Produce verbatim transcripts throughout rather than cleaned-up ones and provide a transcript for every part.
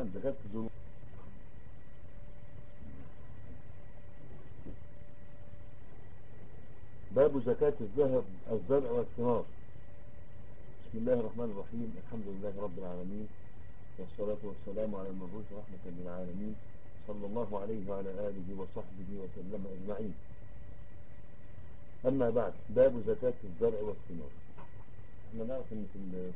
نعم زكاة الزروع. باب زكاة الذهب الزرع والثمار. بسم الله الرحمن الرحيم. الحمد لله رب العالمين، والصلاة والسلام على المبعوث رحمة للعالمين، صلى الله عليه وعلى آله وصحبه وسلم أجمعين. أما بعد، باب زكاة الزرع والثمار. احنا نعرف ان في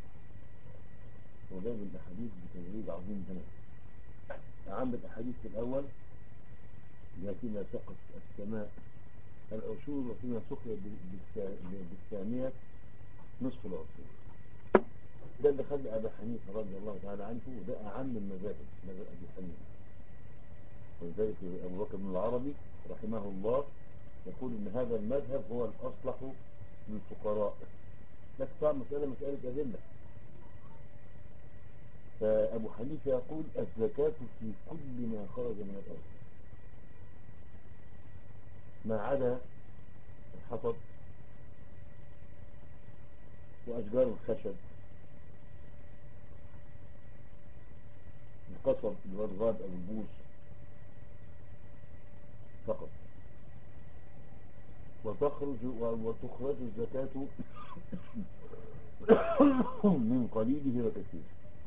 وجاب الاحاديث بتدريج عظيم هنا. أعم الأحاديث في الأول فيما سقط السماء العشور، وفيما سقي بالثانية نصف العشور. ده اللي خلى أبا حنيفة رضي الله تعالى عنه، وده أعم المذاهب مذهب أبي حنيفة. ولذلك أبو بكر بن العربي رحمه الله يقول إن هذا المذهب هو الأصلح للفقراء. لكن طبعا مسألة مسألة أدلة. فأبو حنيفة يقول الزكاة في كل ما خرج من الأرض ما عدا الحطب وأشجار الخشب، القصب الغضغاد أو البوش فقط. وتخرج وتخرج الزكاة من قليله وكثيره.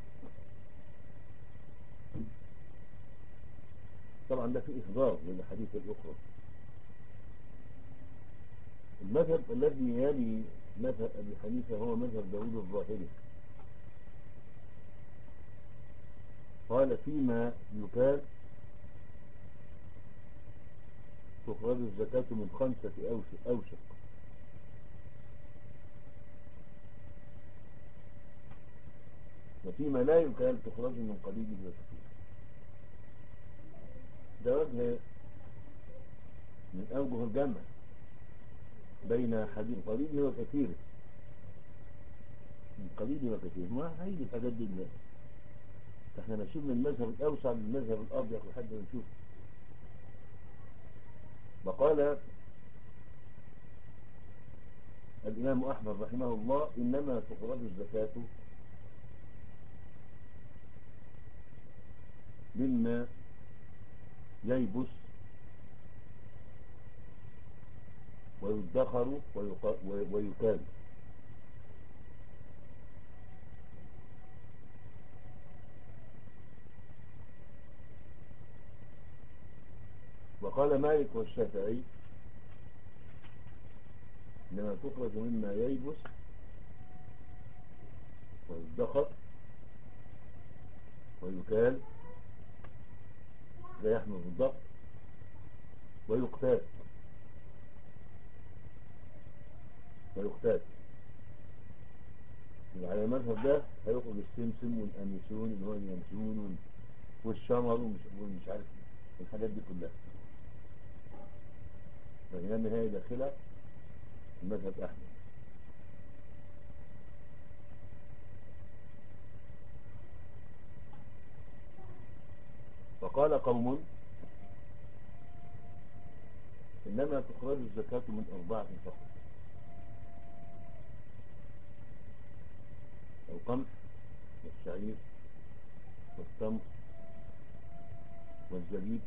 طبعا ده في إخبار للحديث الأخرى. المذهب الذي يلي مذهب أبي حنيفة هو مذهب داود الظاهري. قال فيما يكال تخرج الزكاة من خمسة أوسق. وفيما لا يكال تخرج من قليله وكثيره. ده وجه من أوجه الجمع بين حديث قليله وكثيره. من قليله وكثيره ما هيجي الحاجات دي دلوقتي. احنا ماشيين من المذهب الأوسع للمذهب الأضيق لحد ما نشوف. وقال الإمام أحمد رحمه الله إنما تخرج الزكاة مما ييبس ويدخر ويكال. وقال مالك والشافعي إنما تخرج مما ييبس ويدخر ويكال زي يحمل بالضبط ويقتات ويقتات. على المذهب ده هيخرج السمسم والأنيسون اللي هو اليانسون والشمر ومش, ومش عارف الحاجات دي كلها. فهي النهاية داخلة المذهب أحمد. وقال قوم إنما تخرج الزكاة من أربعة فقط: القمح والشعير والتمر والزبيب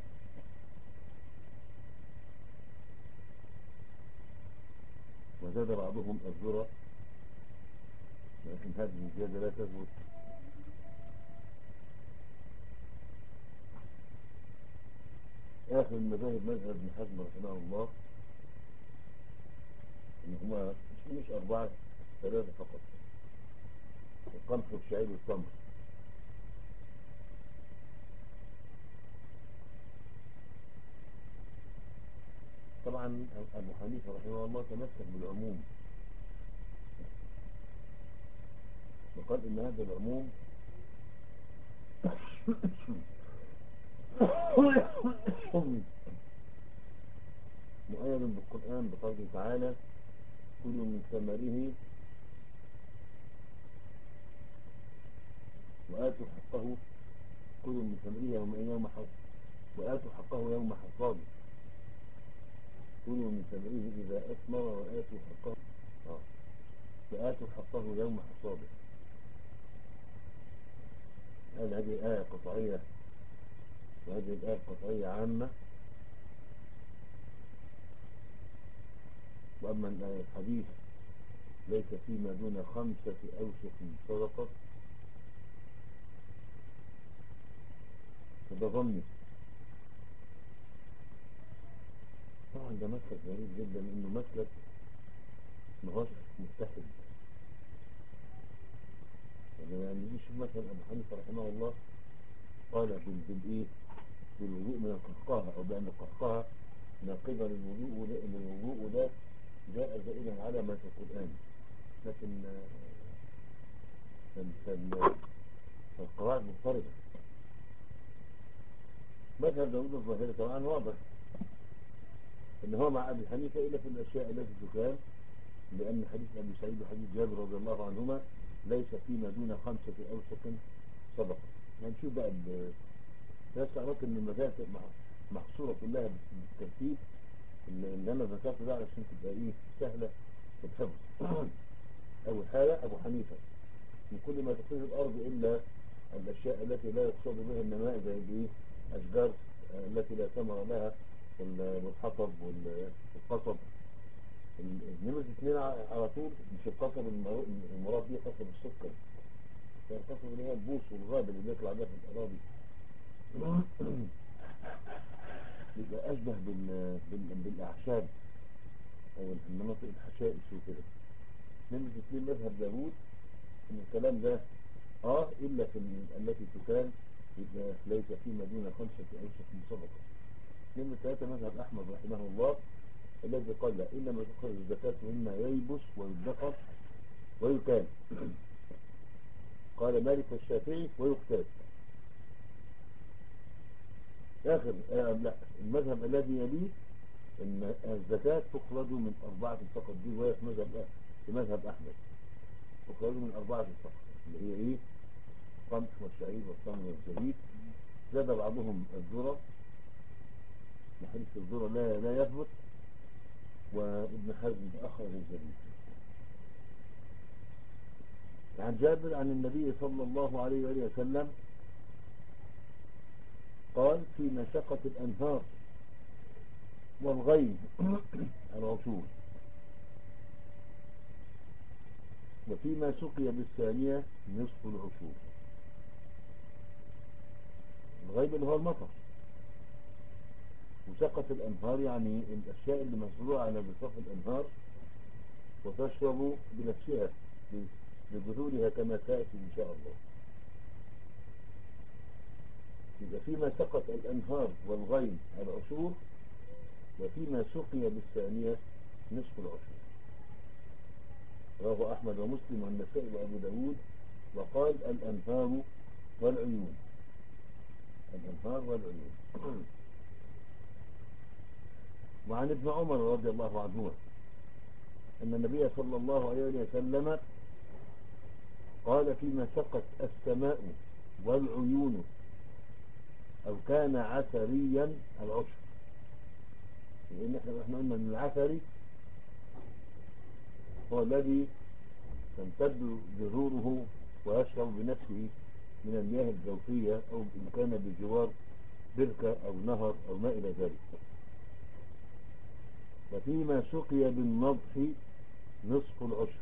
وزاد بعضهم الذرة، لكن هذه الزيادة لا تثبت. آخر المذاهب مذهب ابن حزم رحمه الله إن هما مش, مش أربعة، ثلاثة فقط: القمح والشعير والتمر. طبعا أبو حنيفة رحمه الله تمسك بالعموم، وقال إن هذا العموم مؤيد بالقرآن بقوله تعالى: كلوا من ثمره وآتوا حقه، كلوا من ثمره يوم يوم حصاد وآتوا حقه يوم حصاده، كلوا من ثمره إذا أثمر وآتوا حقه آه. وآتوا حقه يوم حصاده. هل هذه آية قطعية وهذه الآية القطعية عامة؟ وأما الحديث ليس فيما دون خمسة أوسق صدقة فده ظني. طبعا ده مسلك غريب جدا، إنه مسلك مهوش متحد. يعني نشوف مثلا أبو حنيفة رحمه الله قال بالإيه بالوضوء من القهقهة، أو بأن القهقهة ناقضة للوضوء، للوضوء وده جاء زائدا على ما في القرآن. لكن القواعد مضطردة. مذهب داود الظاهري طبعا واضح ان هو مع ابي حنيفه الا في الاشياء التي تقال، لان حديث ابي سعيد وحديث جابر رضي الله عنهما ليس فيما دون خمسه اوسق صدقه. هنشوف بقى بس عرفت ان المذاهب محصوره كلها بالترتيب اللي انا ذكرته ده علشان تبقى ايه سهله في الحفظ. اول حاجه ابو حنيفه من كل ما تخرج الارض الا الاشياء التي لا يقصد بها النماء، زي الايه اشجار التي لا ثمر لها والحطب والقصب. النمرة اثنين على طول مش القصب المراد بيه قصب السكر، القصب اللي هي البوص والغابل اللي بيطلع ده في الاراضي يبقى اشبه بال... بال... بالاعشاب او المناطق الحشائش وكده. نمرة اثنين مذهب داوود ان الكلام ده اه الا في التي تكان يبقى ليس فيما دون خمسة اوسق من صدقة. نمرة ثلاثة مذهب احمد رحمه الله الذي قال لا انما تخرج الزكاة مما ييبس ويدخر ويكال. قال مالك والشافعي ويقتات. اخر آه لا المذهب الذي يليه ان الزكاة تخرج من اربعة فقط، دي رواية في مذهب في مذهب احمد، تخرج من اربعة فقط اللي هي ايه القمح والشعير والتمر والزبيب. زاد بعضهم الذرة، حديث الذرة لا لا يثبت، وابن حزم تأخر الزبيب. عن جابر عن النبي صلى الله عليه وآله وسلم قال في مشقة الأنهار والغيم العشور، وفيما سقي بالثانية نصف العشور. الغيم اللي هو المطر، وشقة الأنهار يعني الأشياء اللي مزروعة على ضفاف الأنهار وتشرب بنفسها ببذورها كما تأتي إن شاء الله. يبقى فيما سقط الأنهار والغيم العشور، وفيما سقي بالثانية نصف العشور. رواه أحمد ومسلم والنسائي وأبو داود، وقال الأنهار والعيون، الأنهار والعيون. وعن ابن عمر رضي الله عنهما أن النبي صلى الله عليه وسلم قال فيما سقت السماء والعيون أو كان عثريا العشر. لأن احنا احنا قلنا أن العثري هو الذي تمتد جذوره ويشرب بنفسه من المياه الجوفية، أو إن كان بجوار بركة أو نهر أو ما إلى ذلك. وفيما سقي بالنضح نصف العشر،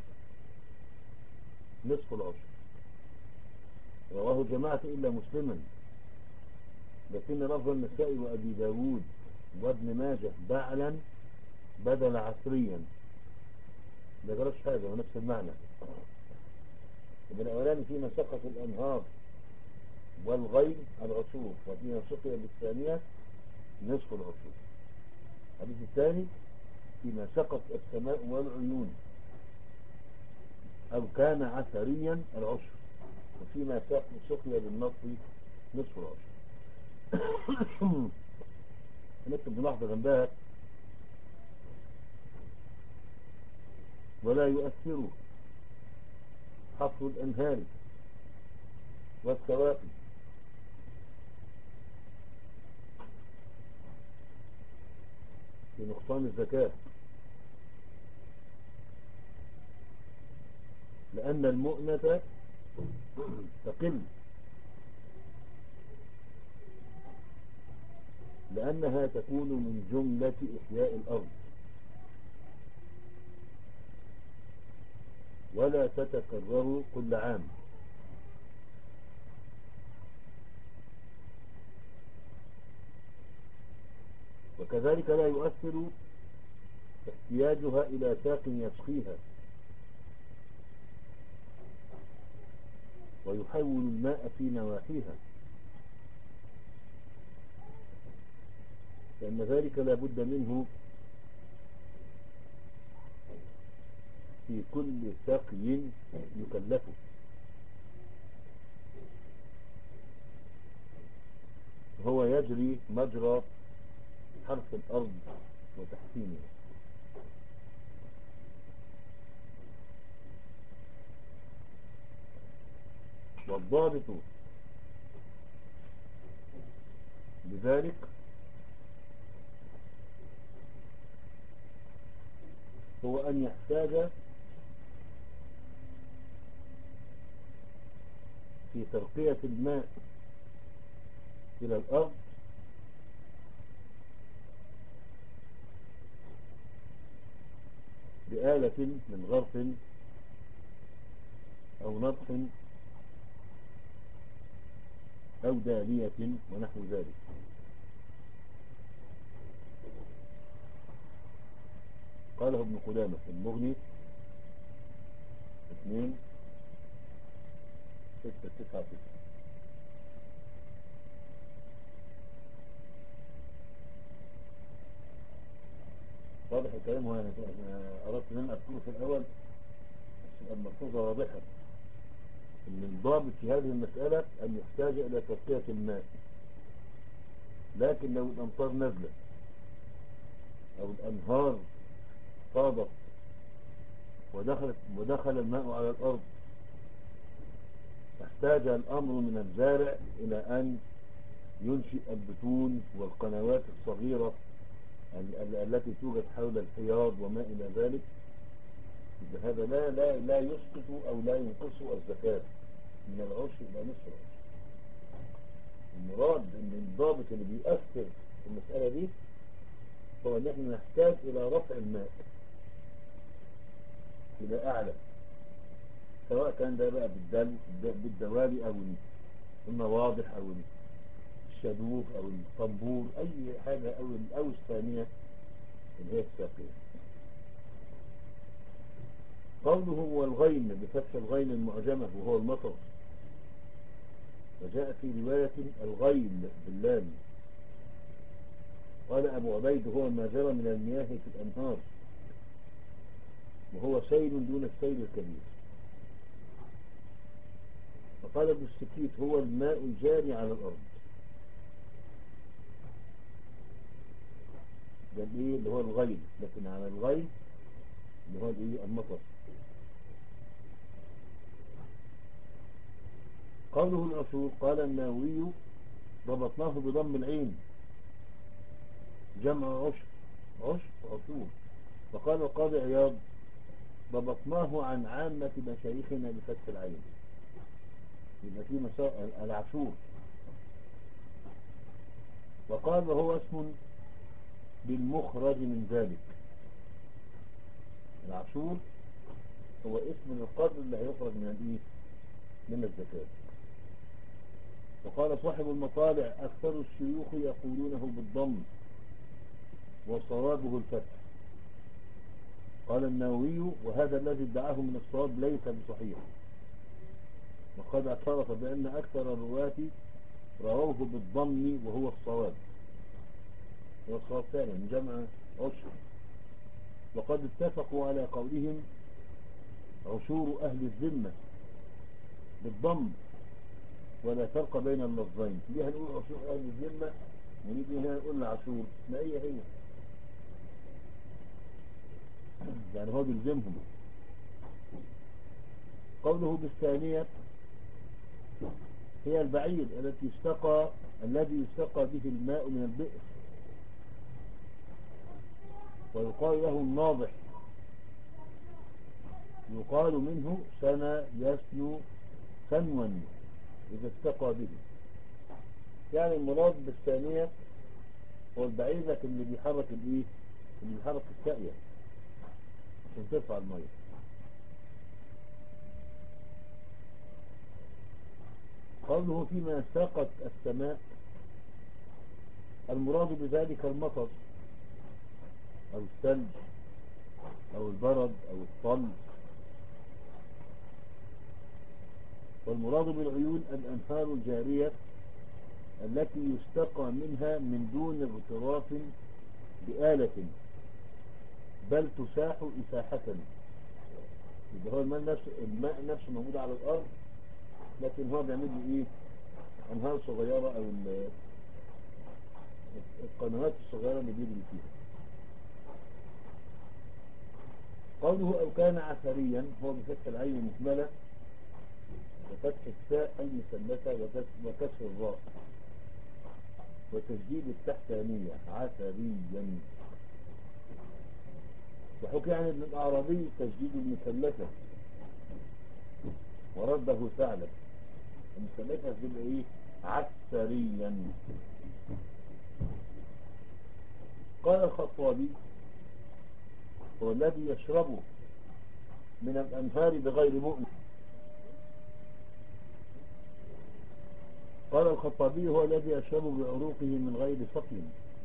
نصف العشر. رواه جماعة إلا مسلما، لكن لفظ النسائي وأبي داود وابن ماجه بعلا بدل عصريا، ده جرش حاجة ونفس المعنى. ابن الأولاني فيما سقط الأنهار والغيم العشور، وفيما سقي بالثانية نصف العشور. الحديث الثاني فيما سقط السماء والعيون أو كان عثريا العشر، وفيما سقي بالنطف نصف العشر. نكتب ملاحظة جنبها: ولا يؤثر حفر الأنهار والسواقي في نقصان الزكاة، لأن المؤنة تقل لأنها تكون من جملة إحياء الأرض ولا تتكرر كل عام، وكذلك لا يؤثر احتياجها إلى ساق يسقيها ويحول الماء في نواحيها، لأن ذلك لا بد منه في كل سقي يكلفه. هو يجري مجرى حرث الأرض وتحسينها. والضابط لذلك هو أن يحتاج في ترقية الماء إلى الأرض بآلة من غرف أو نضح أو دالية ونحو ذلك. قاله ابن قدامة في المغني اثنين ستة تسعة تسعة. واضح الكلام؟ هو يعني أردت أن أذكره في الأول عشان الملحوظة واضحة أن الضابط في هذه المسألة أن يحتاج إلى ترقية الماء، لكن لو الأمطار نزلت أو الأنهار فاضت ودخلت ودخل الماء على الأرض احتاج الأمر من الزارع إلى أن ينشئ البتون والقنوات الصغيرة التي توجد حول الحياض وما إلى ذلك. هذا لا لا لا يسقط أو لا ينقص الزكاة من العشر إلى نصف العشر. المراد أن الضابط اللي بيؤثر في المسألة دي هو أن احنا نحتاج إلى رفع الماء إلى أعلى، سواء كان ده بقى بالدل بالدوالي أو النواضح أو الشدوف أو الطنبور، أي حاجة أو أو الثانية اللي هي الساقية. قوله والغيم بفتح الغين المعجمة وهو المطر، وجاء في رواية الغيم باللام. قال أبو عبيد هو ما جرى من المياه في الأنهار، وهو سيل دون السيل الكبير. وقال ابن السكيت هو الماء الجاري على الأرض، ده الايه اللي هو الغيم، لكن على الغيم اللي هو الايه المطر. قوله العشور قال النووي ربطناه بضم العين جمع عشر، عشر عشور. وقال القاضي عياض ضبطناه عن عامة مشايخنا بفتح العين، يبقى في مساء العشور. وقال وهو اسم بالمخرج من ذلك، العشور هو اسم القدر اللي هيخرج من الايه من الزكاة. وقال صاحب المطالع أكثر الشيوخ يقولونه بالضم وصوابه الفتح. قال النووي وهذا الذي ادعاه من الصواب ليس بصحيح، وقد اعترف بأن أكثر الرواة رووه بالضم وهو الصواب، هو الصواب فعلا جمع عشر. وقد اتفقوا على قولهم عشور أهل الذمة بالضم ولا فرق بين اللفظين. ليه هنقول عشور أهل الذمة ونيجي هنا نقول عشور؟ ما هي هي يعني هو بيلزمهم. قوله بالثانية هي البعير التي استقى الذي يستقى به الماء من البئر، ويقال له الناضح، يقال منه سنى يسنو سنوا إذا استقى به. يعني المراد بالثانية هو البعير لكن اللي بيحرك الايه، اللي بيحرك الساقية عشان ترفع المية. قوله فيما ساقت السماء، المراد بذلك المطر او الثلج او البرد او الطل. والمراد بالعيون الأنهار الجارية التي يستقى منها من دون اغتراف بآلة، بل تساح إساحة. يبقى هو الماء نفسه، الماء نفسه موجود على الأرض، لكن هو بيعمل لي إيه؟ أنهار صغيرة أو القنوات الصغيرة اللي بيجري فيها. قوله أو كان عثريا هو بفتح العين المكملة وفتح التاء المثلثة وكسر الراء وتشديد التحتانية عثريا. وحكي عن ابن الأعرابي تشديد المثلثة ورده ثعلب، المثلثة تبقى ايه؟ عثريا. قال الخطابي هو الذي يشرب من الأنهار بغير مؤن. قال الخطابي هو الذي يشرب بعروقه من غير سقي.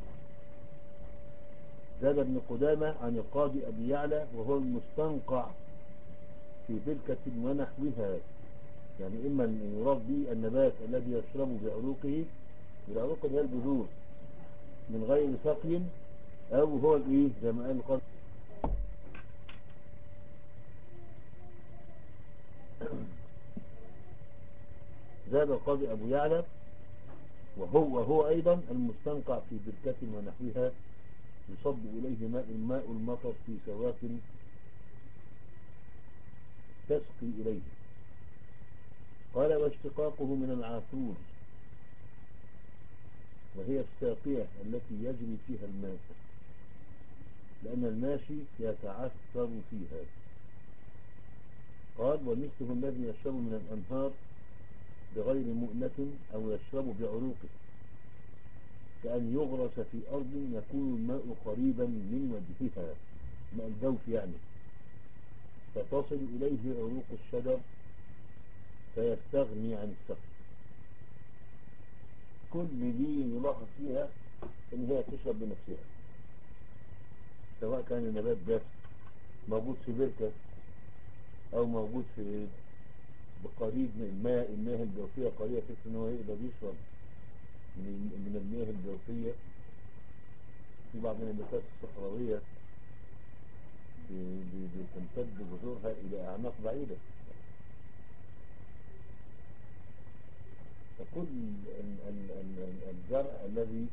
زاد ابن قدامة عن القاضي أبي يعلى وهو المستنقع في بركة ونحوها، يعني إما أن يراد به النبات الذي يشرب بعروقه، بالعروق اللي هي البذور، من غير سقي، أو هو الإيه زي ما قال القاضي. زاد القاضي أبو يعلى وهو وهو أيضا المستنقع في بركة ونحوها يصب إليه ماء الماء المطر في سواك تسقي إليه. قال واشتقاقه من العاثور وهي الساقية التي يجري فيها الماء، لأن الماشي يتعثر فيها. قال ومثله الذي يشرب من الأنهار بغير مؤنة أو يشرب بعروقه، كأن يغرس في أرض يكون الماء قريبا من وجهها، ماء الجوف يعني، فتصل إليه عروق الشجر فيستغني عن السقي. كل دي يلاحظ فيها ان هي تشرب بنفسها، سواء كان النبات ده موجود في بركة او موجود في بقريب من الماء، المياه الجوفية قريبة فيه ان هو يقدر يشرب من من المياه الجوفية. في بعض النباتات الصحراوية بتمتد جذورها الى اعماق بعيدة، فكل الزرع الذي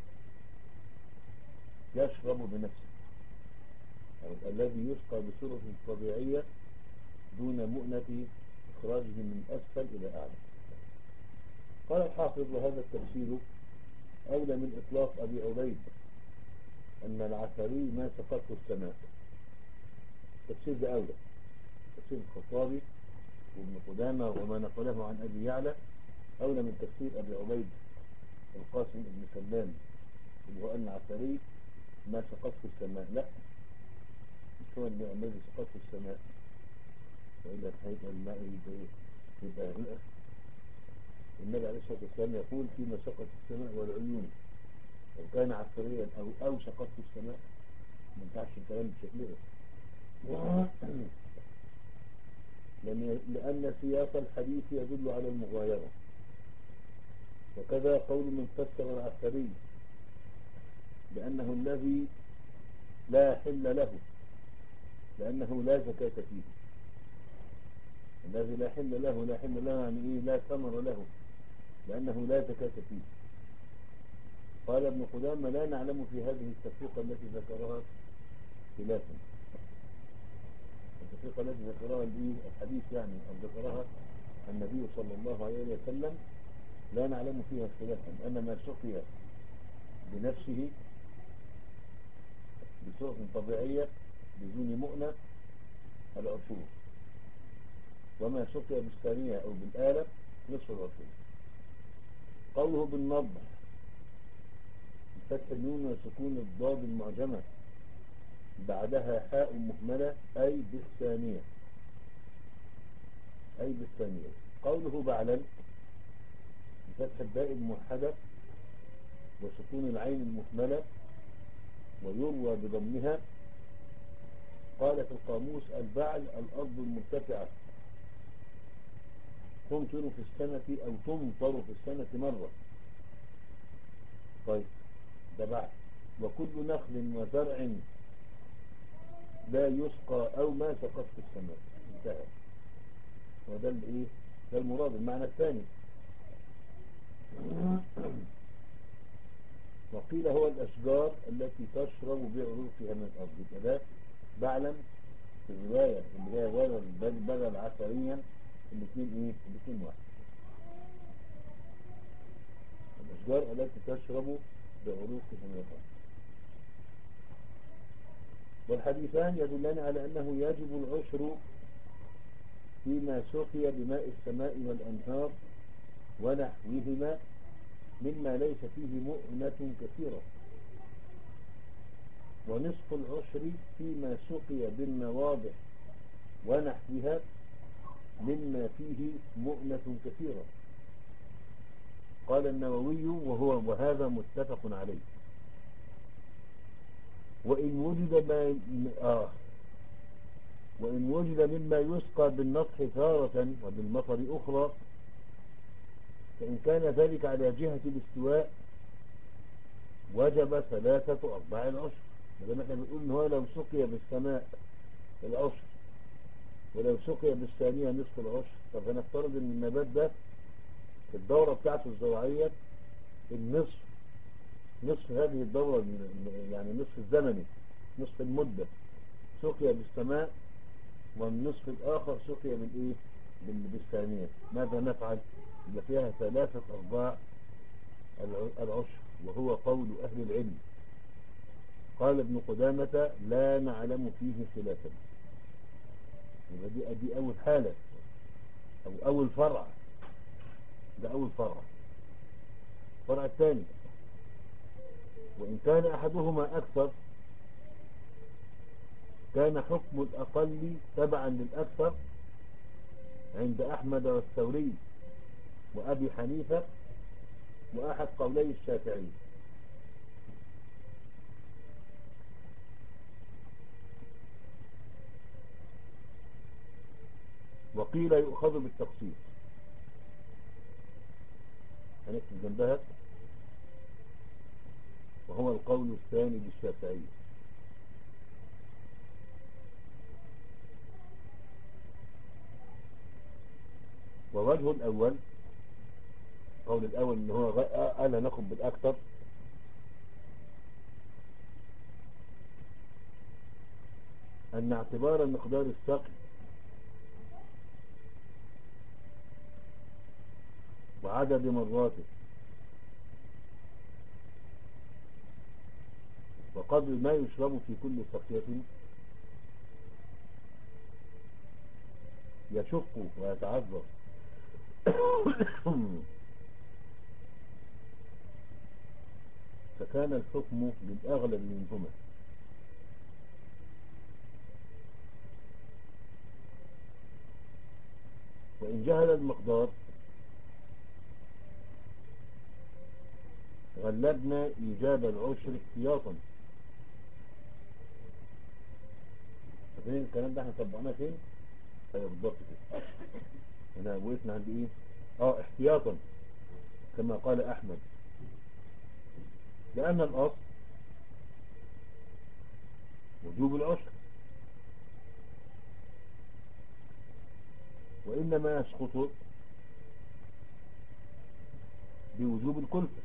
يشرب بنفسه أو الذي يسقى بصورة طبيعية دون مؤنة إخراجه من أسفل إلى أعلى. قال الحافظ وهذا التفسير أولى من إطلاق أبي عبيد أن العثري ما سقته السماء. التفسير ده أولى، تفسير الخطابي وابن قدامة وما نقله عن أبي يعلى أولى من تفسير أبي عبيد القاسم ابن سلام اللي هو أن العثري ما سقته السماء. لا، مش هو الذي سقته السماء، وإلا هيبقى الماء يبقى رئة. النبي عليه الصلاة والسلام يقول فيما سقط السماء والعيون، لو كان عثريا أو أو سقطت السماء ما ينفعش الكلام بشكل لأن لأن سياق الحديث يدل على المغايرة. وكذا قول من فسر العثري بأنه الذي لا حل له لأنه لا زكاة فيه. الذي لا حل له، لا حل له يعني إيه؟ لا ثمر له لأنه لا زكاة فيه. قال ابن قدامة لا نعلم في هذه التفرقة التي ذكرها خلافا. التفرقة التي ذكرها الحديث يعني أو ذكرها النبي صلى الله عليه وسلم لا نعلم فيها خلافا، أن ما سقي بنفسه بصورة طبيعية بدون مؤنة العصور، وما سقي بالثانية أو بالآلة نصف العصور. قوله بالنضح بفتح النون وسكون الضاد المعجمة بعدها حاء مهملة أي بالثانية، أي بالثانية. قوله بعلا بفتح الباء الموحدة وسكون العين المهملة ويروى بضمها. قال في القاموس البعل الأرض المرتفعة تمطر في السنة أو تمطر في السنة مرة. طيب ده بعد. وكل نخل وزرع لا يسقى أو ما سقط في السماء. انتهى. وده الايه؟ ده المراد المعنى الثاني. وقيل هو الأشجار التي تشرب بعروقها من الأرض. يبقى ده بعلم في الرواية اللي هي ولد بدل عشريا الاثنين ايه؟ الاثنين واحد. الأشجار التي تشرب بعروقها من الأرض. والحديثان يدلان على أنه يجب العشر فيما سقي بماء السماء والأنهار ونحوهما مما ليس فيه مؤنة كثيرة، ونصف العشر فيما سقي بالنواضح ونحوها مما فيه مؤنة كثيرة. قال النووي وهو وهذا متفق عليه. وإن وجد ما آه وإن وجد مما يسقى بالنطح تارة وبالمطر أخرى فإن كان ذلك على جهة الاستواء وجب ثلاثة أرباع العشر. لما احنا بنقول إن هو لو سقي بالسماء العشر ولو سقي بالثانية نصف العشر. طب هنفترض إن النبات ده في الدورة بتاعته الزراعية النصف نصف هذه الدورة يعني نصف الزمني نصف المدة سقي بالسماء والنصف الآخر سقي بالإيه؟ بالثانية. ماذا نفعل؟ يبقى فيها ثلاثة أرباع العشر وهو قول أهل العلم. قال ابن قدامة لا نعلم فيه خلافا. يبقى دي, دي أول حالة أو أول فرع. ده أول فرع. الفرع الثاني وإن كان أحدهما أكثر كان حكم الأقل تبعا للأكثر عند أحمد والثوري وأبي حنيفة وأحد قولي الشافعي. وقيل يؤخذ بالتقسيم. هنكتب جنبها وهو القول الثاني للشافعي. ووجه الأول القول الأول إن هو قال هناخد بالأكثر أن اعتبار مقدار السقي وعدد مراته وقدر ما يشرب في كل سقية يشق ويتعذر فكان الحكم للأغلب منهما. وإن جهل المقدار غلبنا إيجاب العشر احتياطا. فين الكلام ده احنا طبقناه فين؟ ايوه بالضبط كده. هنا وقفنا عند ايه؟ اه احتياطا كما قال احمد لان الاصل وجوب العشر وانما يسقط بوجوب الكلفة.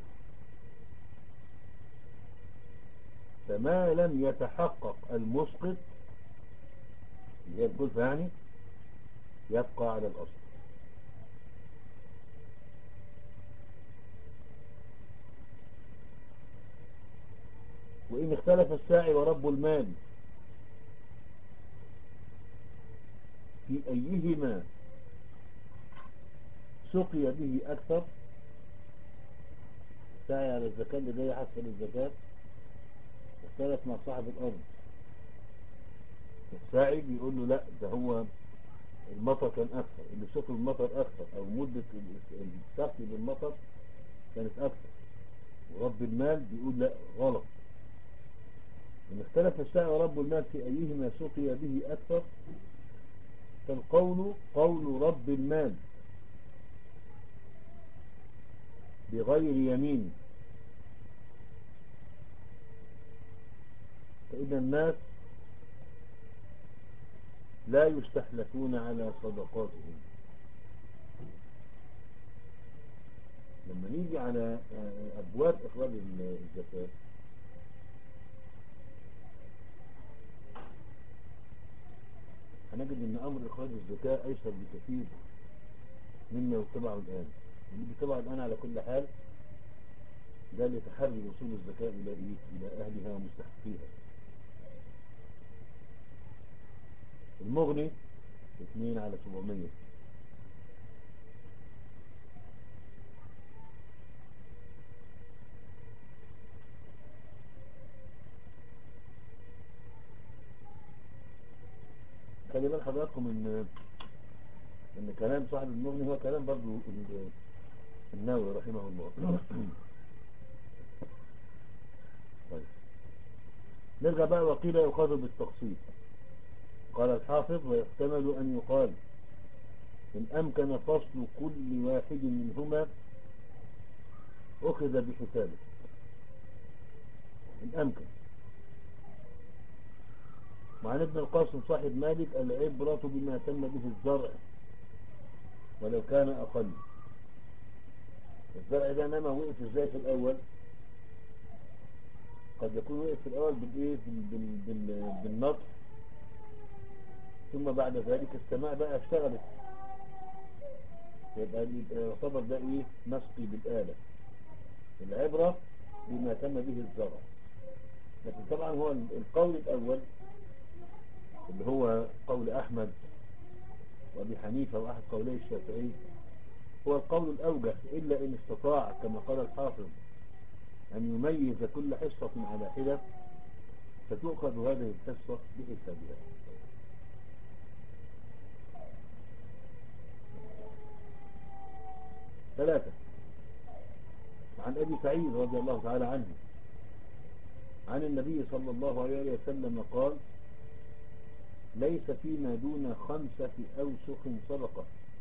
فما لم يتحقق المسقط اللي هي الكلفة يعني يبقى على الأصل. وإن اختلف الساعي ورب المال في أيهما سقي به أكثر السعي على الزكاة اللي جاي حسب الزكاة اختلف مع صاحب الأرض. الساعي بيقول له لا، ده هو المطر كان أكثر، اللي شافه المطر أكثر أو مدة السقي بالمطر كانت أكثر. ورب المال بيقول لا، غلط. إن اختلف الساعي ورب المال في أيهما سقي به أكثر، فالقول قول رب المال بغير يمين. فإذا الناس لا يستحلفون على صدقاتهم. لما نيجي على أبواب إخراج الزكاة، هنجد أن أمر إخراج الزكاة أيسر بكثير مما يتبعه الآن. اللي بيتبعه الآن على كل حال ده لتحري وصول الزكاة إلى إيه؟ إلى أهلها ومستحقيها. المغني اثنين على سبعمية. خلي بال حضراتكم ان ان كلام صاحب المغني هو كلام برضو النووي رحمه الله. طيب نرجع بقى. وقيل يؤخذ بالتخصيص. قال الحافظ: ويحتمل أن يقال إن أمكن فصل كل واحد منهما أخذ بحسابه. إن أمكن. وعن ابن القاسم صاحب مالك: العبرة بما تم به الزرع ولو كان أقل. الزرع ده نما وقف ازاي في الأول؟ قد يكون وقف في الأول بالإيه؟ بال... بال... بالنطف، ثم بعد ذلك السماء بقى اشتغلت، يبقى يعتبر ده إيه؟ نسقي بالآلة. العبرة بما تم به الزرع. لكن طبعا هو القول الأول اللي هو قول أحمد وأبي حنيفة وأحد قولي الشافعي هو القول الأوجه، إلا إن استطاع كما قال الحافظ أن يميز كل حصة على حدة، فتؤخذ هذه الحصة بحسابها. ثلاثة. عن أبي سعيد رضي الله تعالى عنه عن النبي صلى الله عليه وسلم قال: ليس فيما دون خمسة أوسخ صدقة،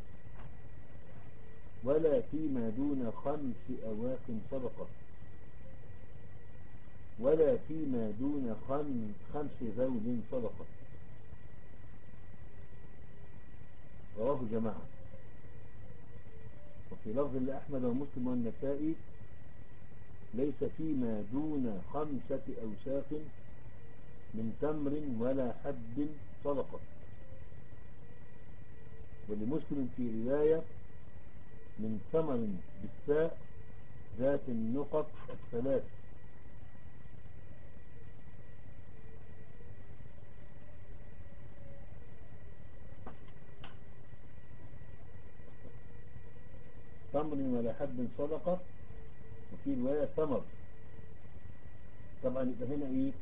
ولا فيما دون خمس أواق صدقة، ولا فيما دون خم خمس زوج صدقة. رواه جماعة. وفي لفظ لأحمد ومسلم والنسائي: ليس فيما دون خمسة أوساق من تمر ولا حب صدقة. ولمسلم في رواية: من ثمر بالساء ذات النقط الثلاث. تمر ولا حب صدقة، وفي رواية ثمر. طبعا يبقى هنا ايه؟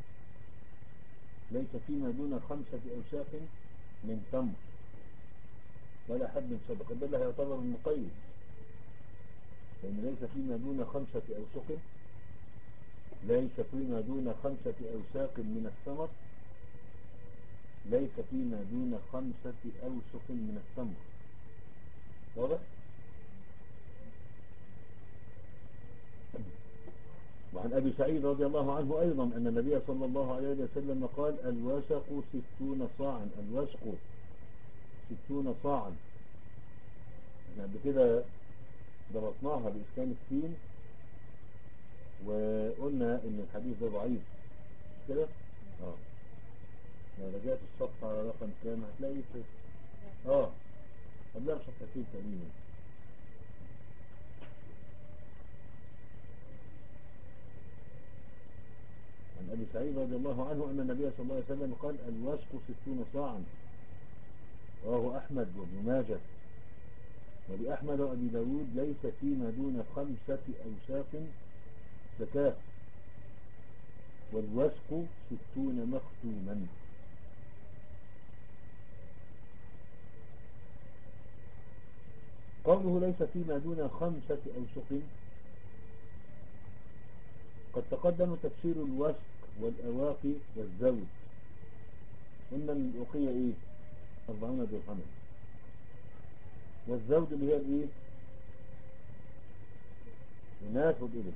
ليس فيما دون خمسة أوساق من تمر ولا حب صدقة، ده اللي هيعتبر المقيد، لأن ليس فيما دون خمسة أوساق، ليس فيما دون خمسة أوساق من الثمر، ليس فيما دون خمسة أوسق من التمر. واضح؟ وعن أبي سعيد رضي الله عنه أيضا أن النبي صلى الله عليه وسلم قال: الوسق ستون صاعا. الوسق ستون صاعا. احنا قبل كده ضبطناها بإسكان السين وقلنا ان الحديث ده ضعيف كده. اه لو رجعت الصفحة على رقم كام هتلاقي في اه قبلها بصفحتين تقريبا. عن أبي سعيد رضي الله عنه أن النبي صلى الله عليه وسلم قال: الوسق ستون صاعا. رواه أحمد وابن ماجه. ولأحمد وأبي داود ليس فيما دون خمسة أوساق زكاة، والوسق ستون مختوما. قوله ليس فيما دون خمسة أوسق، قد تقدم تفسير الوسق والأواقي والزوج. قلنا من الأوقية إيه؟ أربعون درهما. والزوج اللي هي الإيه؟ الناس والإبل،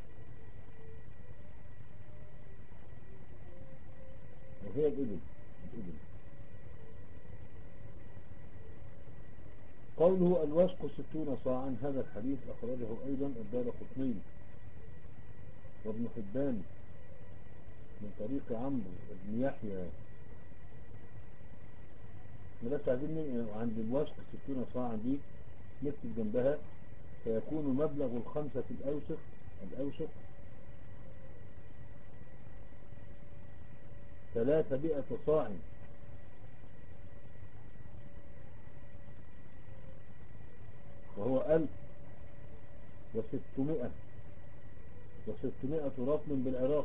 وهي الإبل الإبل. قوله الوسق ستون صاعا، هذا الحديث أخرجه أيضا الدارقطني وابن حبان من طريق عمرو بن يحيى. بس عايزين عند الوسق ستون صاعا دي نكتب جنبها فيكون مبلغ الخمسة الأوسق الأوسق ثلاثمائة صاع، وهو ألف وستمائة وستمائة رطل بالعراق.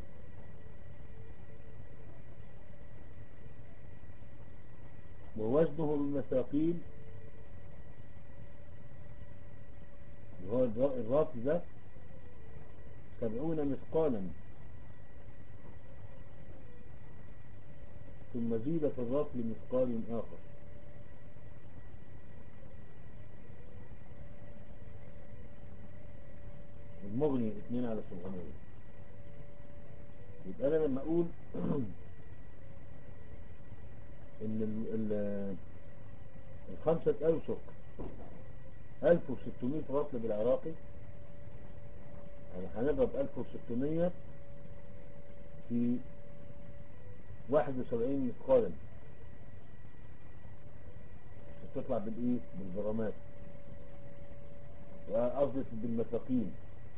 ووزنه بالمثاقيل، وهو الرطل ده سبعون مثقالا، ثم زيد في الرطل مثقال آخر. المغني اثنين على سبعمائة. يبقى أنا لما أقول إن ال الخمسة أوسق ألف وستمائة رطل بالعراقي، يعني هنضرب ألف وستمائة في واحد وسبعين مثقالا، تطلع بالإيه؟ بالجرامات، وقصدي بالمثاقين.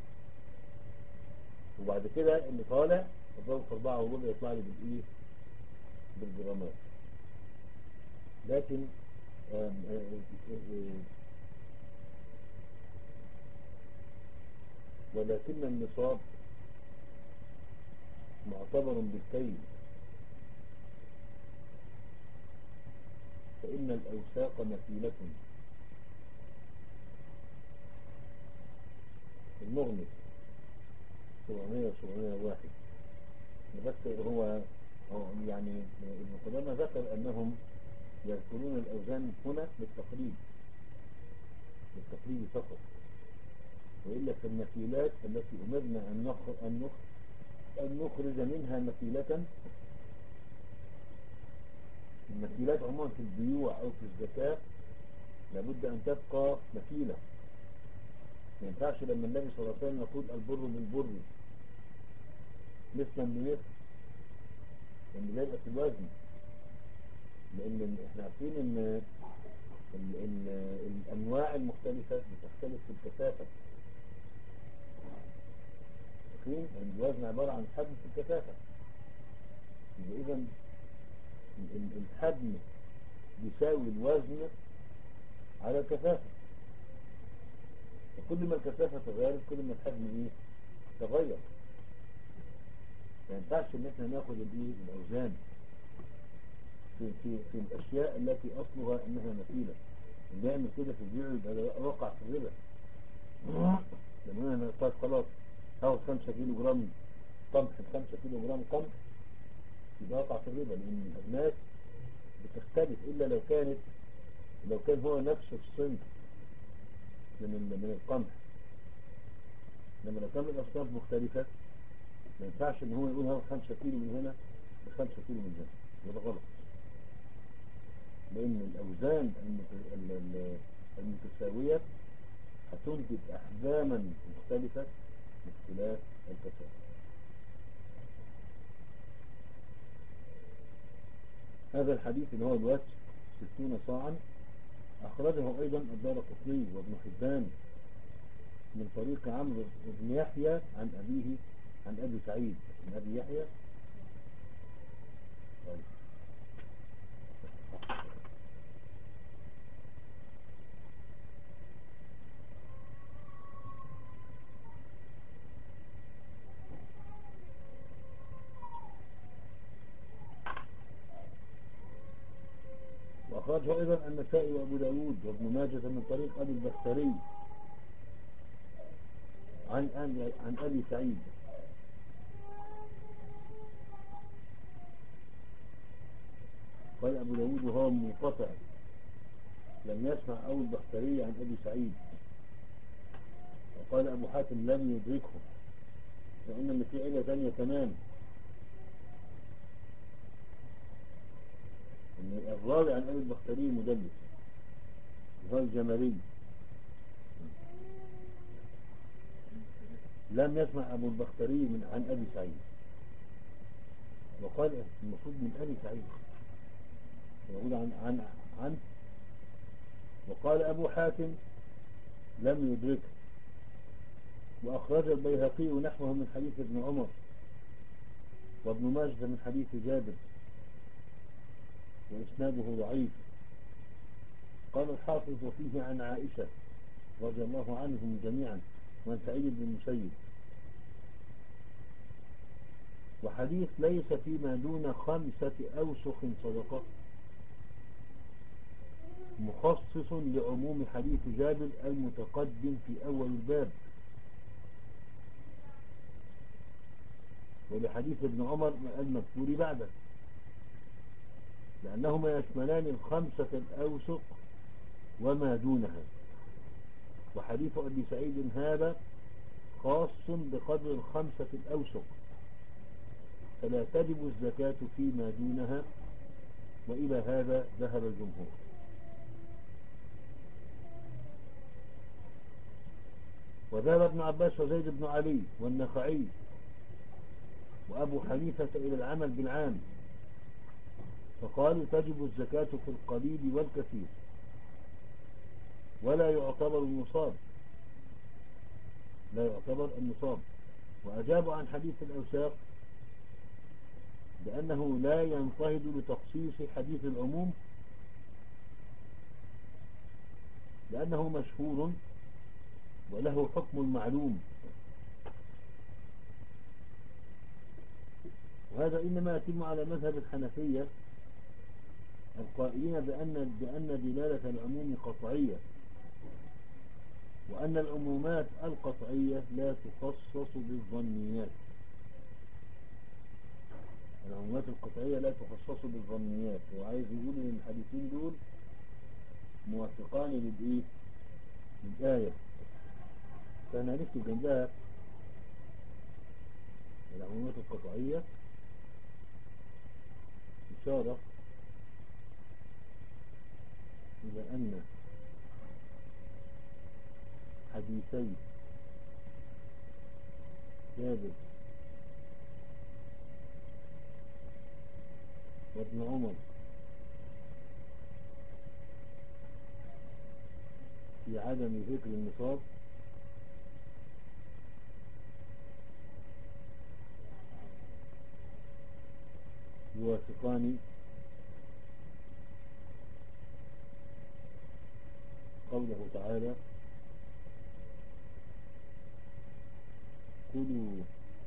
وبعد كده اللي طالع الضرب في أربعة وربع يطلع لي بالإيه؟ بالجرامات. لكن آم آم آم ولكن النصاب معتبر بالكيل، فإن الأوساق مثيلة. المغني سبعمائة وسبعمائة وواحد. بس هو يعني ابن قدامة ذكر أنهم يذكرون الأوزان هنا للتقريب للتقريب فقط، وإلا في المثيلات التي أمرنا أن أن نخرج منها مثيلة. المثيلات عموما في البيوع أو في الزكاة لابد أن تبقى مثيلة. ما ينفعش لما النبي صلى الله عليه وسلم يقول البر بالبر مثلا بمثل، لأن ده يبقى في الوزن، لأن احنا عارفين ان ال ال الأنواع المختلفة بتختلف في الكثافة. عارفين ان الوزن عبارة عن حجم في الكثافة، إذا الحجم بيساوي الوزن على الكثافة، وكل ما الكثافة تغير كل ما الحجم ايه تغير. ما ينفعش ان احنا ناخد الايه الاوزان في, في, في الاشياء التي اصلها انها مثيلة. اللي يعمل كده في البيع يبقى وقع في الربا. لما انا طيب خلاص هاخد خمسة كيلو جرام قمح خمسة كيلو جرام قمح، يبقى وقع في الربا، لان الاجناس بتختلف الا لو كانت لو كان هو نفس الصنف من من القمح. لما لو كان الاصناف مختلفة ما ينفعش ان هو يقول هاخد خمسة كيلو من هنا بخمسة كيلو من هنا، ده غلط. لان الاوزان المتساوية هتنتج احجاما مختلفة باختلاف الكثافة. هذا الحديث اللي هو الوسق ستون صاعا اخرجه ايضا الدارقطني وابن حبان من طريق عمرو بن يحيى عن ابيه عن ابي سعيد عن ابي يحيى. طيب. أخرجه أيضا النسائي وأبو داود وابن ماجة من طريق أبي البختري عن عن أبي سعيد. قال أبو داود وهو منقطع لم يسمع أبو البختري عن أبي سعيد. وقال أبو حاتم لم يدركه، لأن إن في علة ثانية كمان إن الراوي عن أبي البختري مدلس وهو الجمالي. لم يسمع أبو البختري من عن أبي سعيد، وقال المفروض من أبي سعيد يقول عن عن عن وقال أبو حاتم لم يدركه. وأخرج البيهقي نحوه من حديث ابن عمر وابن ماجه من حديث جابر وإسناده ضعيف. قال الحافظ وفيه عن عائشة رضي الله عنهم جميعا وعن سعيد بن المسيب. وحديث ليس فيما دون خمسة أوسخ صدقة مخصص لعموم حديث جابر المتقدم في أول الباب، ولحديث ابن عمر المذكور بعده، لأنهما يشملان الخمسة الأوسق وما دونها. وحديث أبي سعيد هذا خاص بقدر الخمسة الأوسق، فلا تجب الزكاة فيما دونها، وإلى هذا ذهب الجمهور. وذهب ابن عباس وزيد بن علي والنخعي وأبو حنيفة إلى العمل بالعام، فقالوا تجب الزكاة في القليل والكثير ولا يعتبر النصاب لا يعتبر النصاب. وأجابوا عن حديث الأوساق بأنه لا ينتهض لتخصيص حديث العموم، لأنه مشهور وله حكم معلوم، وهذا إنما يتم على مذهب الحنفية القائلين بأن بأن دلالة العموم قطعية، وأن العمومات القطعية لا تخصص بالظنيات. العمومات القطعية لا تخصص بالظنيات. وعايز يقول ان الحديثين دول موافقان للإيه؟ للآية. فأنا نكتب جنبها العمومات القطعية إشارة إلى أن حديثي جابر وابن عمر في عدم ذكر النصاب يوافقان قوله تعالى كلوا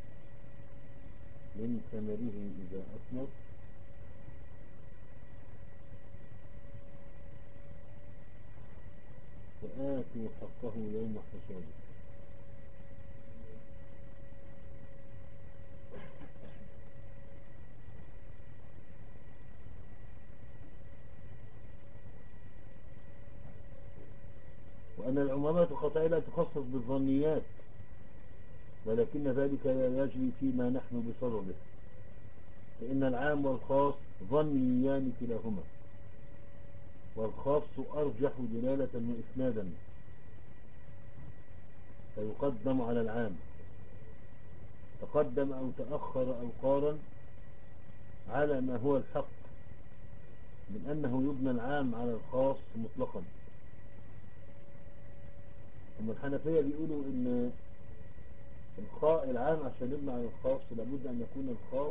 من ثمره إذا أثمر وآتوا حقه يوم حصاده. وأن العمومات القطعية لا تخصص بالظنيات، ولكن ذلك لا يجري فيما نحن بصدده، فإن العام والخاص ظنيان كلاهما، والخاص أرجح دلالة وإسنادا فيقدم على العام، تقدم أو تأخر أو قارن على ما هو الحق من أنه يبنى العام على الخاص مطلقا. هم الحنفية بيقولوا إن العام عشان يبنى على الخاص لابد أن يكون الخاص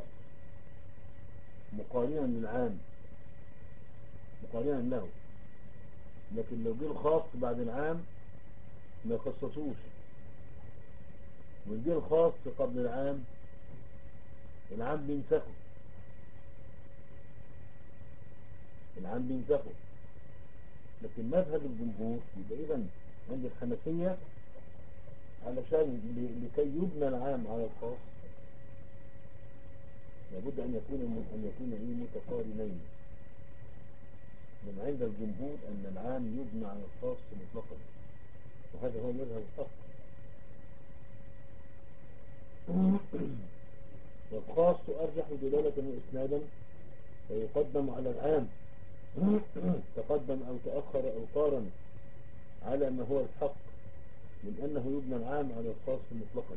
مقارنا للعام مقارنا له، لكن لو جه الخاص بعد العام ما يخصصوش، وجه الخاص قبل العام العام بينسخه العام بينسخه لكن مذهب الجمهور يبقى إذن عند الحنفية علشان ل- لكي يبنى العام على الخاص لابد أن يكون أن يكون إيه متقارنين. من عند الجمهور أن العام يبنى على الخاص مطلقا، وهذا هو مذهب الحق. والخاص أرجح دلالة وإسنادا فيقدم على العام تقدم أو تأخر أو قارن على ما هو الحق من أنه يبنى العام على الخاص مطلقا.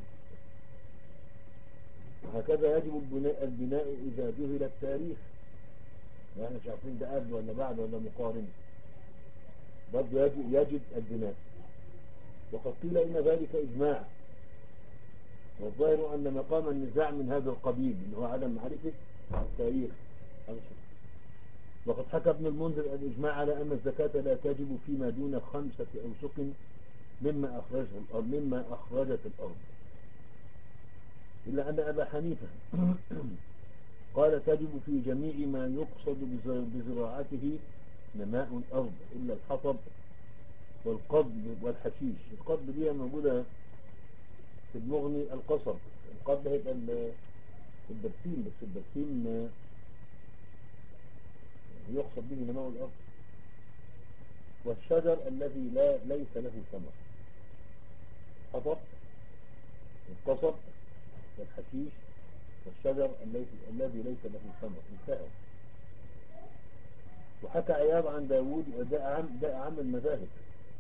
وهكذا يجب البناء, البناء إذا جهل التاريخ، يعني مش عارفين ده قبل ولا بعد ولا مقارن، برضه يجب, يجب البناء. وقد قيل إن ذلك إجماع، والظاهر أن مقام النزاع من هذا القبيل اللي هو عدم معرفة التاريخ. وقد حكى ابن المنذر الإجماع على أن الزكاة لا تجب فيما دون خمسة أوسق مما أخرجه الأرض مما أخرجت الأرض، إلا أن أبا حنيفة قال تجب في جميع ما يقصد بزراعته نماء الأرض إلا الحطب والقضب والحشيش. القضب دي موجودة في المغني القصب، القضب هيبقى الدبسين، بس الدبسين يقصد به نماء الأرض. والشجر الذي لا ليس له ثمر، حطب القصب والحشيش والشجر الذي ليس له ثمر، انتهى. وحكى عياض عن داود، وده أعم, ده أعم المذاهب،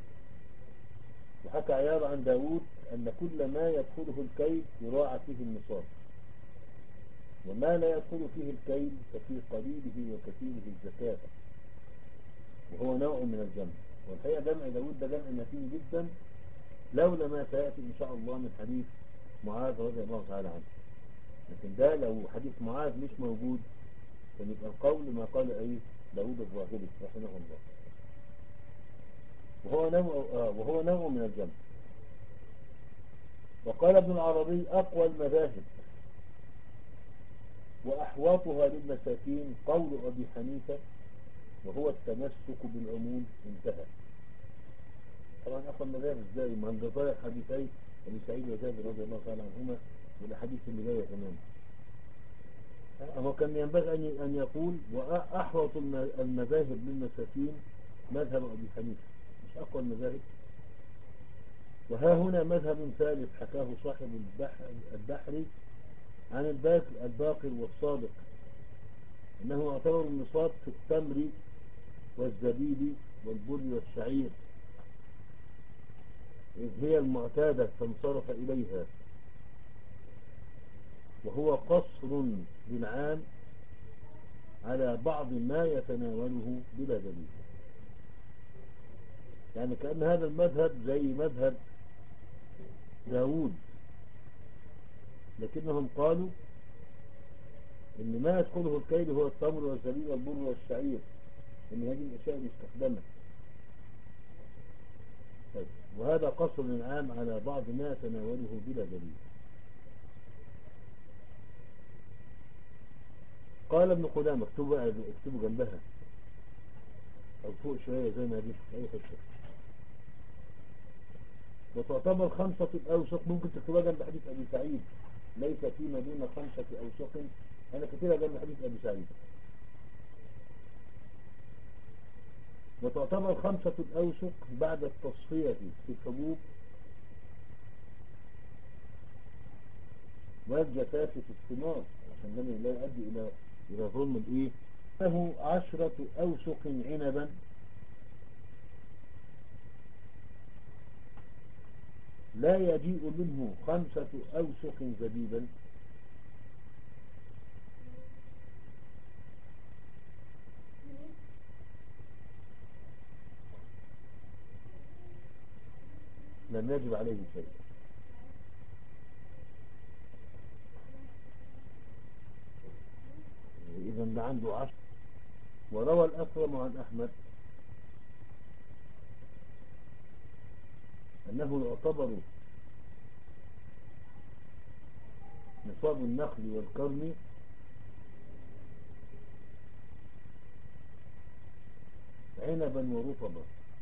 وحكى عياض عن داود أن كل ما يدخله الكيل يراعى فيه النصاب، وما لا يدخل فيه الكيل ففي قليله وكثيره الزكاة، وهو نوع من الجمع. والحقيقة جمع داود ده جمع متين جدا لولا ما سيأتي إن شاء الله من حديث معاذ رضي الله تعالى عنه. لكن ده لو حديث معاذ مش موجود كان يبقى القول ما قال أيه داود الظاهري رحمه الله، وهو نوع, آه وهو نوع من الجمع. وقال ابن العربي أقوى المذاهب وأحواطها للمساكين قول أبي حنيفة وهو التمسك بالعموم، انتهى. طبعا أقوى المذاهب ازاي؟ ما عند ظاهر حديثي أبي سعيد وجابر رضي الله تعالى عنهما والحديث اللي جاي كمان. هو كان ينبغي أن يقول وأحوط المذاهب للمساكين مذهب أبي حنيفة، مش أقوى المذاهب. وها هنا مذهب ثالث حكاه صاحب البحر البحري عن الباقر والصادق، أنه اعتبر النصاب في التمر والزبيب والبر والشعير إذ هي المعتادة فانصرف إليها، وهو قصر للعام على بعض ما يتناوله بلا دليل. يعني كأن هذا المذهب زي مذهب داود، لكنهم قالوا إن ما يدخله الكيل هو التمر والزبيب والبر والشعير، إن هذه الأشياء المستخدمة. طيب. وهذا قصر العام على بعض ما يتناوله بلا دليل. قال ابن قدامة، اكتبوا اكتبوا جنبها أو فوق شوية زي ما دي في أي حتة. وتعتبر خمسة الأوسق، ممكن تكتبها جنب حديث أبي سعيد ليس فيما دون خمسة أوسق، أنا كتبها جنب حديث أبي سعيد. وتعتبر خمسة الأوسق بعد التصفية في الحبوب والجفاف في الثمار، عشان ده لا يؤدي إلى إلى ظلم الإيه. له عشرة أوسق عنبا لا يجيء منه خمسة أوسق زبيبا، لم يجب عليه شيء. إذا ده عنده عشر. وروى الأكرم عن أحمد أنه يعتبر نصاب النخل والكرم، عنبا ورطبا.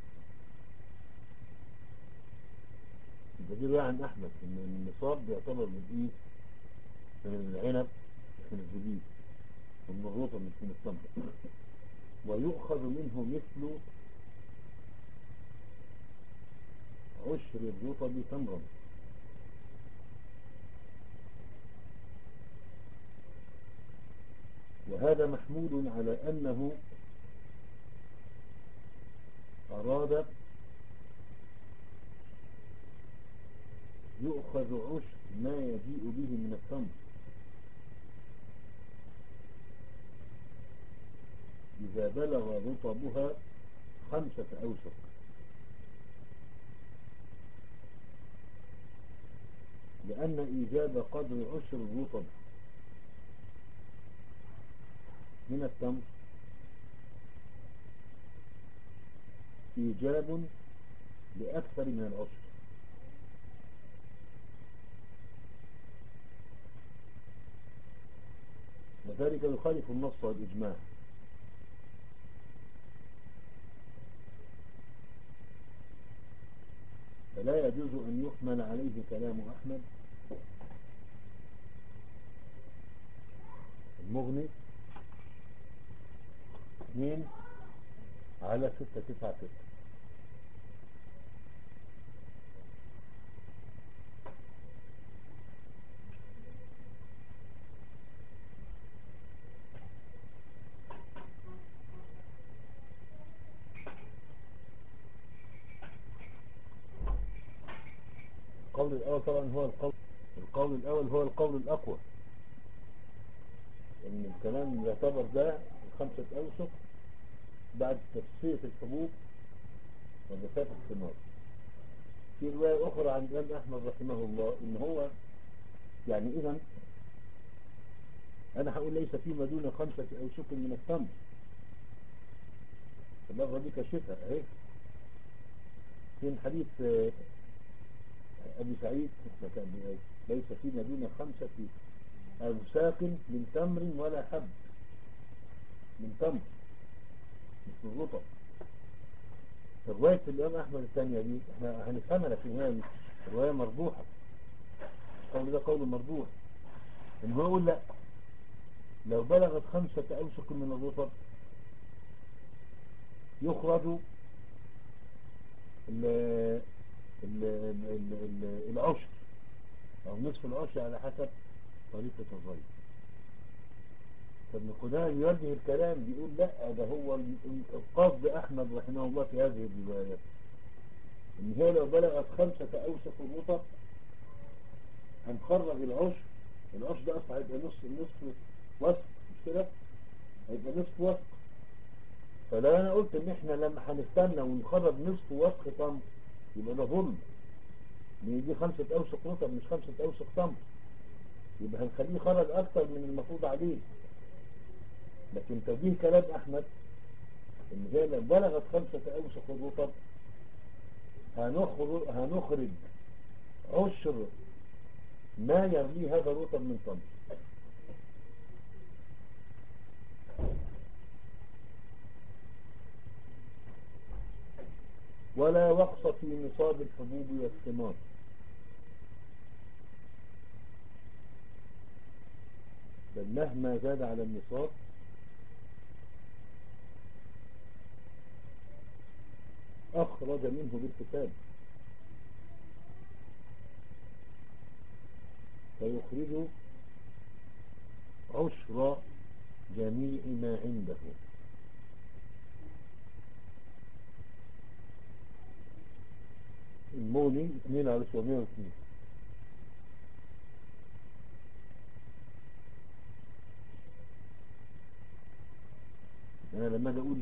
يبقى دي رواية عن أحمد إن النصاب بيعتبر من إيه؟ من العنب مش من الزبيب، ومن الرطب مش من التمر. ويؤخذ منه مثل عشر الرطب تمرا. وهذا محمول على أنه أراد يؤخذ عشر ما يجيء به من التمر إذا بلغ رطبها خمسة أوسق، لأن إيجاب قدر عشر الرطب من التمر إيجاب لأكثر من العشر، وذلك يخالف النص والإجماع. فلا يجوز أن يحمل عليه كلام أحمد المغني اثنين على ستة تسعة ستة. القول الأول طبعا هو القول القول الأول هو القول الأقوى، إن الكلام يعتبر ده خمسة أوسق بعد تصفية الحبوب وجفاف الثمار. في رواية أخرى عن الإمام أحمد رحمه الله إن هو يعني إذن أنا هقول ليس فيما دون خمسة أوسق من التمر، اللفظة دي كشفها أهي في حديث أبي سعيد ليس فيما دون خمسة أوساق من تمر ولا حب، من تمر مش من رطب. رواية الإمام أحمد الثانية دي احنا هنفهمها، لكن هي رواية مربوحة، القول ده قول مربوح، إن هو يقول لا لو بلغت خمسة أوسق من الرطب يخرج ال ال ال ال العشر أو نصف العشر على حسب طريقة الري. فابن قدامة يوجه الكلام بيقول لا ده هو القصد أحمد رحمه الله في هذه الرواية إن هي لو بلغت خمسة أوسق الرطب هنخرج العشر، العشر ده أصلا هيبقى نصف نصف وسق مش كده؟ هيبقى نصف وسق. فلو أنا قلت إن إحنا لما هنستنى ونخرج نصف وسق تمر يبقى ده ظلم، دي خمسة أوسق رطب مش خمسة أوسق تمر، يبقى هنخليه خرج أكتر من المفروض عليه. لكن توجيه كلام أحمد إن هي لو بلغت خمسة أوسق الرطب هنخرج, هنخرج عشر ما يرميه هذا الرطب من تمر. ولا وقص في نصاب الحبوب والثمار، بل مهما زاد على النصاب أخرج منه بالحساب، فيخرج عشر جميع ما عنده. المغني اثنين على سبعمائة واثنين. أنا لما أقول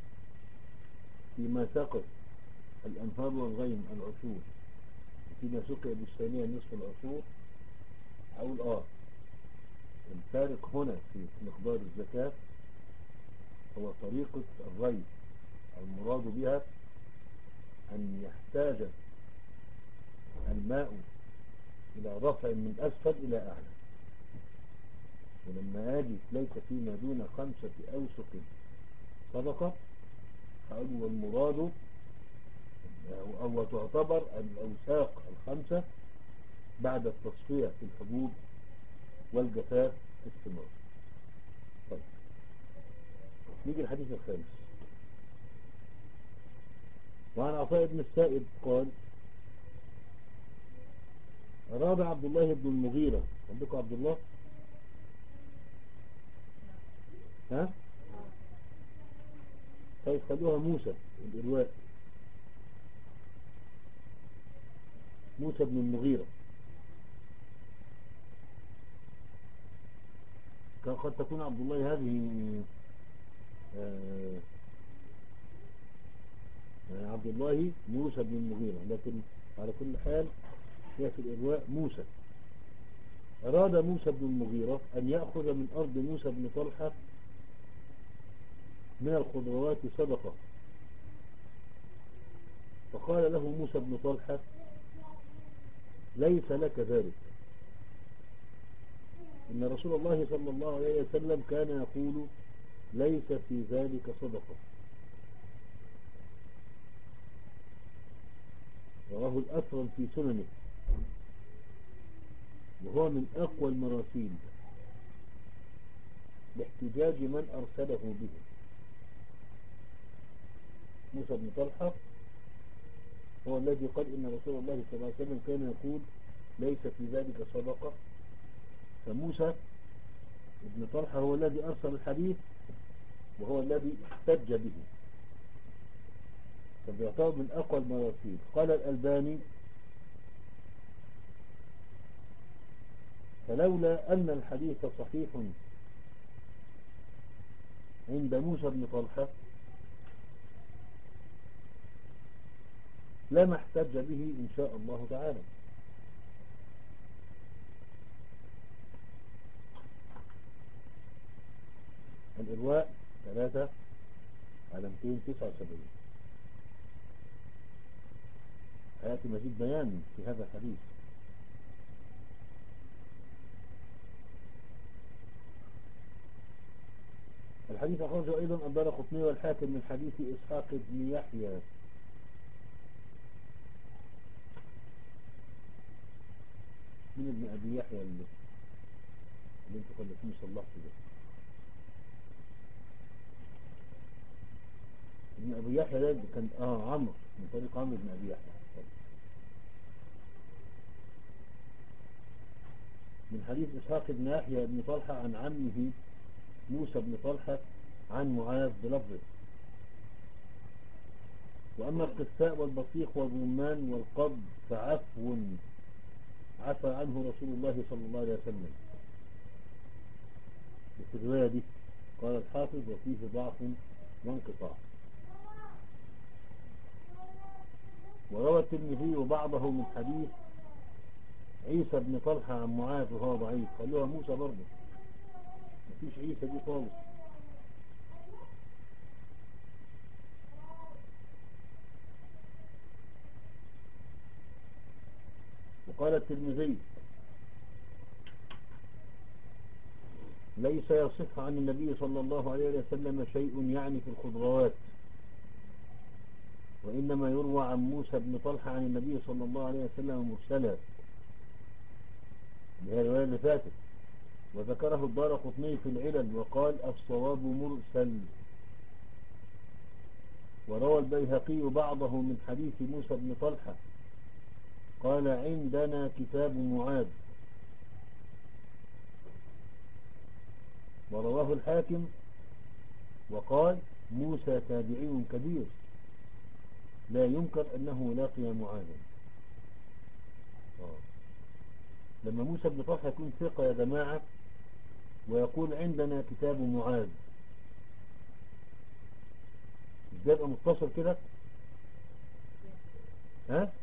فيما سقط الأنهار والغيم العشور وفيما سقي بالثانية نصف العشور أقول آه الفارق هنا في مقدار الزكاة هو طريقة الري، المراد بها أن يحتاج الماء إلى رفع من أسفل إلى أعلى. ولما أجي ليس فيما دون خمسة أوسق صدقة قالوا والمراد أو أو تعتبر الأوساق الخمسة بعد التصفية في الحبوب والجفاف في الثمار. طيب نيجي الحديث الخامس. وعن عطاء بن السائب قال أراد عبد الله بن المغيرة، عندكم عبد الله؟ ها؟ طيب خلوها موسى الإرواء، موسى بن المغيرة. كان قد تكون عبد الله هذه آه عبد الله موسى بن المغيرة، لكن على كل حال هي في الإرواء موسى. أراد موسى بن المغيرة أن يأخذ من أرض موسى بن طلحة من الخضروات صدقة، فقال له موسى بن طلحة ليس لك ذلك، إن رسول الله صلى الله عليه وسلم كان يقول ليس في ذلك صدقة. رواه الأثرم في سننه، وهو من أقوى المراسيل لاحتجاج من أرسله به. موسى بن طلحة هو الذي قال إن رسول الله صلى الله عليه وسلم كان يقول ليس في ذلك صدقة، فموسى بن طلحة هو الذي أرسل الحديث وهو الذي احتج به، فبيعتبر من أقوى المراسيل. قال الألباني فلولا أن الحديث صحيح عند موسى بن طلحة لما احتج به إن شاء الله تعالى. الإرواء ثلاثة على مئتين وتسعة وسبعين. هيأتي مزيد بيان في هذا الحديث. الحديث أخرجه أيضا الدارقطني والحاكم من حديث إسحاق بن يحيى من ابن أبي يحيى اللي, اللي انتوا خلتوني صلحت ده. ابن أبي يحيى ده كان آه عمرو، من طريق عمرو بن أبي يحيى. من حديث إسحاق بن يحيى بن طلحة عن عمه موسى بن طلحة عن معاذ بلفظه. وأما القساء والبطيخ والرمان والقض فعفو عفى عنه رسول الله صلى الله عليه وسلم. في الرواية دي قال الحافظ وفيه ضعف وانقطاع. وروى الترمذي وبعضه من حديث عيسى بن طلحة عن معاذ وهو ضعيف. خلوها موسى برضه، مفيش عيسى دي خالص. وقال الترمذي ليس يصح عن النبي صلى الله عليه وسلم شيء يعني في الخضروات، وإنما يروى عن موسى بن طلحة عن النبي صلى الله عليه وسلم مرسلا، هذه الرواية اللي فاتت. وذكره الدارقطني في العلل وقال الصواب مرسل. وروى البيهقي بعضه من حديث موسى بن طلحة قال عندنا كتاب معاذ. ورواه الحاكم وقال موسى تابعي كبير لا ينكر أنه لاقي معاذا. لما موسى بن طلحة يكون ثقة يا جماعة ويقول عندنا كتاب معاذ، ازاي يبقى متصل كده؟ ها؟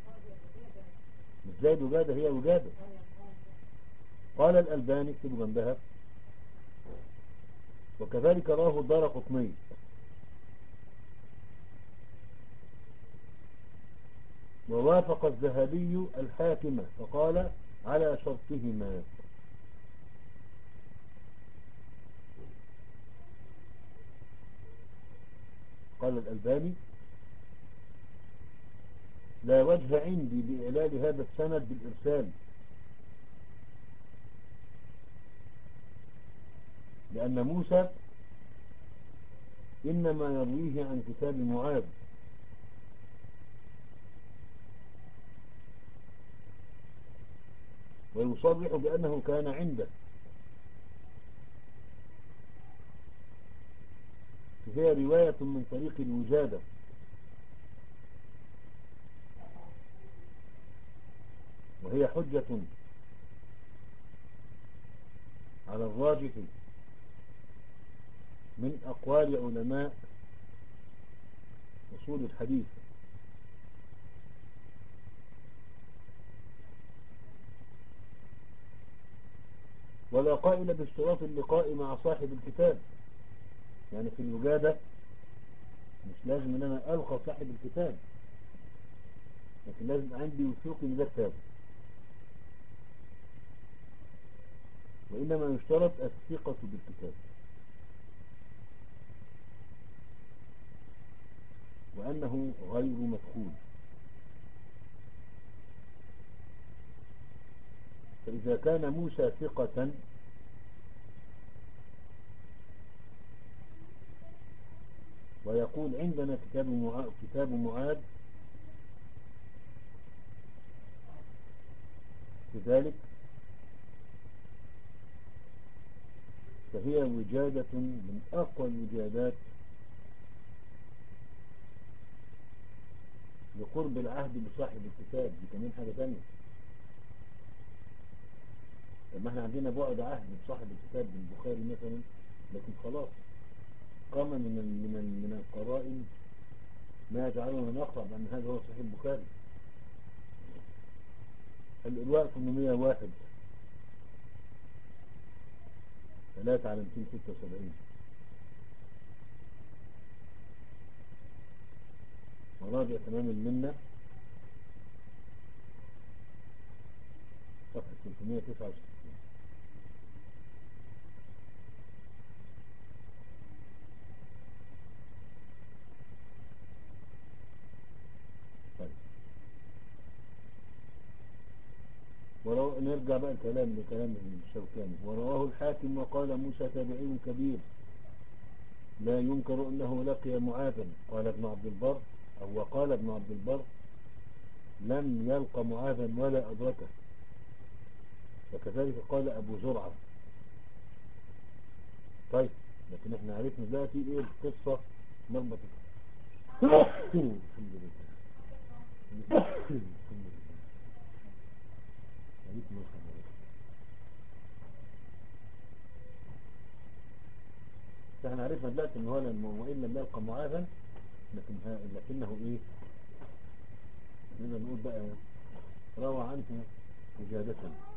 ازاي الوجادة هي وجادة؟ قال الألباني اكتبوا جنبها وكذلك راه الدارقطني. ووافق الذهبي الحاكمة فقال على شرطهما. قال الألباني لا وجه عندي بإعلال هذا السند بالإرسال، لأن موسى إنما يرويه عن كتاب معاذ، ويصرح بأنه كان عنده، فهي رواية من طريق الوجادة، وهي حجة على الراجح من أقوال علماء أصول الحديث. ولا قائل باشتراط اللقاء مع صاحب الكتاب، يعني في الوجادة مش لازم ان انا القى صاحب الكتاب، لكن لازم عندي وثوق ان ده كتاب، وانما يشترط الثقة بالكتاب، وانه غير مدخول. فاذا كان موسى ثقة ويقول عندنا كتاب معاذ, كتاب معاذ لذلك فهي وجادة من أقوى الوجادات لقرب العهد بصاحب الكتاب. دي كمان حاجة تانية. لما احنا عندنا بعد عهد بصاحب الكتاب بالبخاري مثلا، لكن خلاص قام من ال من ال من القرائن ما يجعلنا نقطع بأن هذا هو صحيح البخاري. الإرواء ثمانمائة وواحد ثلاثة على مئتين وستة وسبعين، وراجع تمام المنة صفحة ثلاثمائة وتسعة وستين. طيب ورو... نرجع بقى الكلام لكلام الشوكاني. ورواه الحاكم وقال موسى تابعي كبير لا ينكر أنه لقي معاذا. قال ابن عبد البر أو وقال ابن عبد البر لم يلق معاذا ولا أدركه، وكذلك قال أبو زرعة. طيب لكن احنا عرفنا دلوقتي ايه القصة مربطة. الحمد لله الحمد لله عليكم الخير. فاحنا عرفنا دلوقتي ان هو وإن لم يلقى معاذا، لكن لكنه ايه نقدر نقول بقى روى عنه وجادة.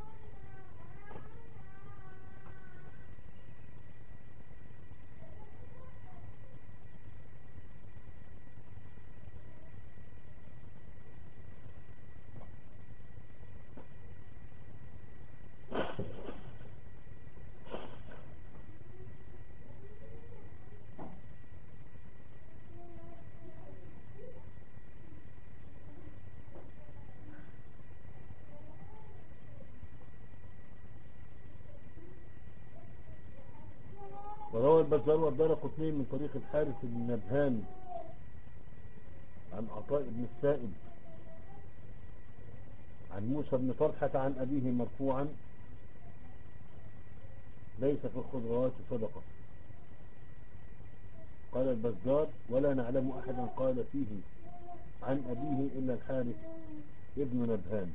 وروى البزار والدارقطني من طريق الحارث بن نبهان عن عطاء بن السائب عن موسى بن طلحة عن أبيه مرفوعا ليس في الخضروات صدقة. قال البزار ولا نعلم أحدا قال فيه عن أبيه إلا الحارث ابن نبهان.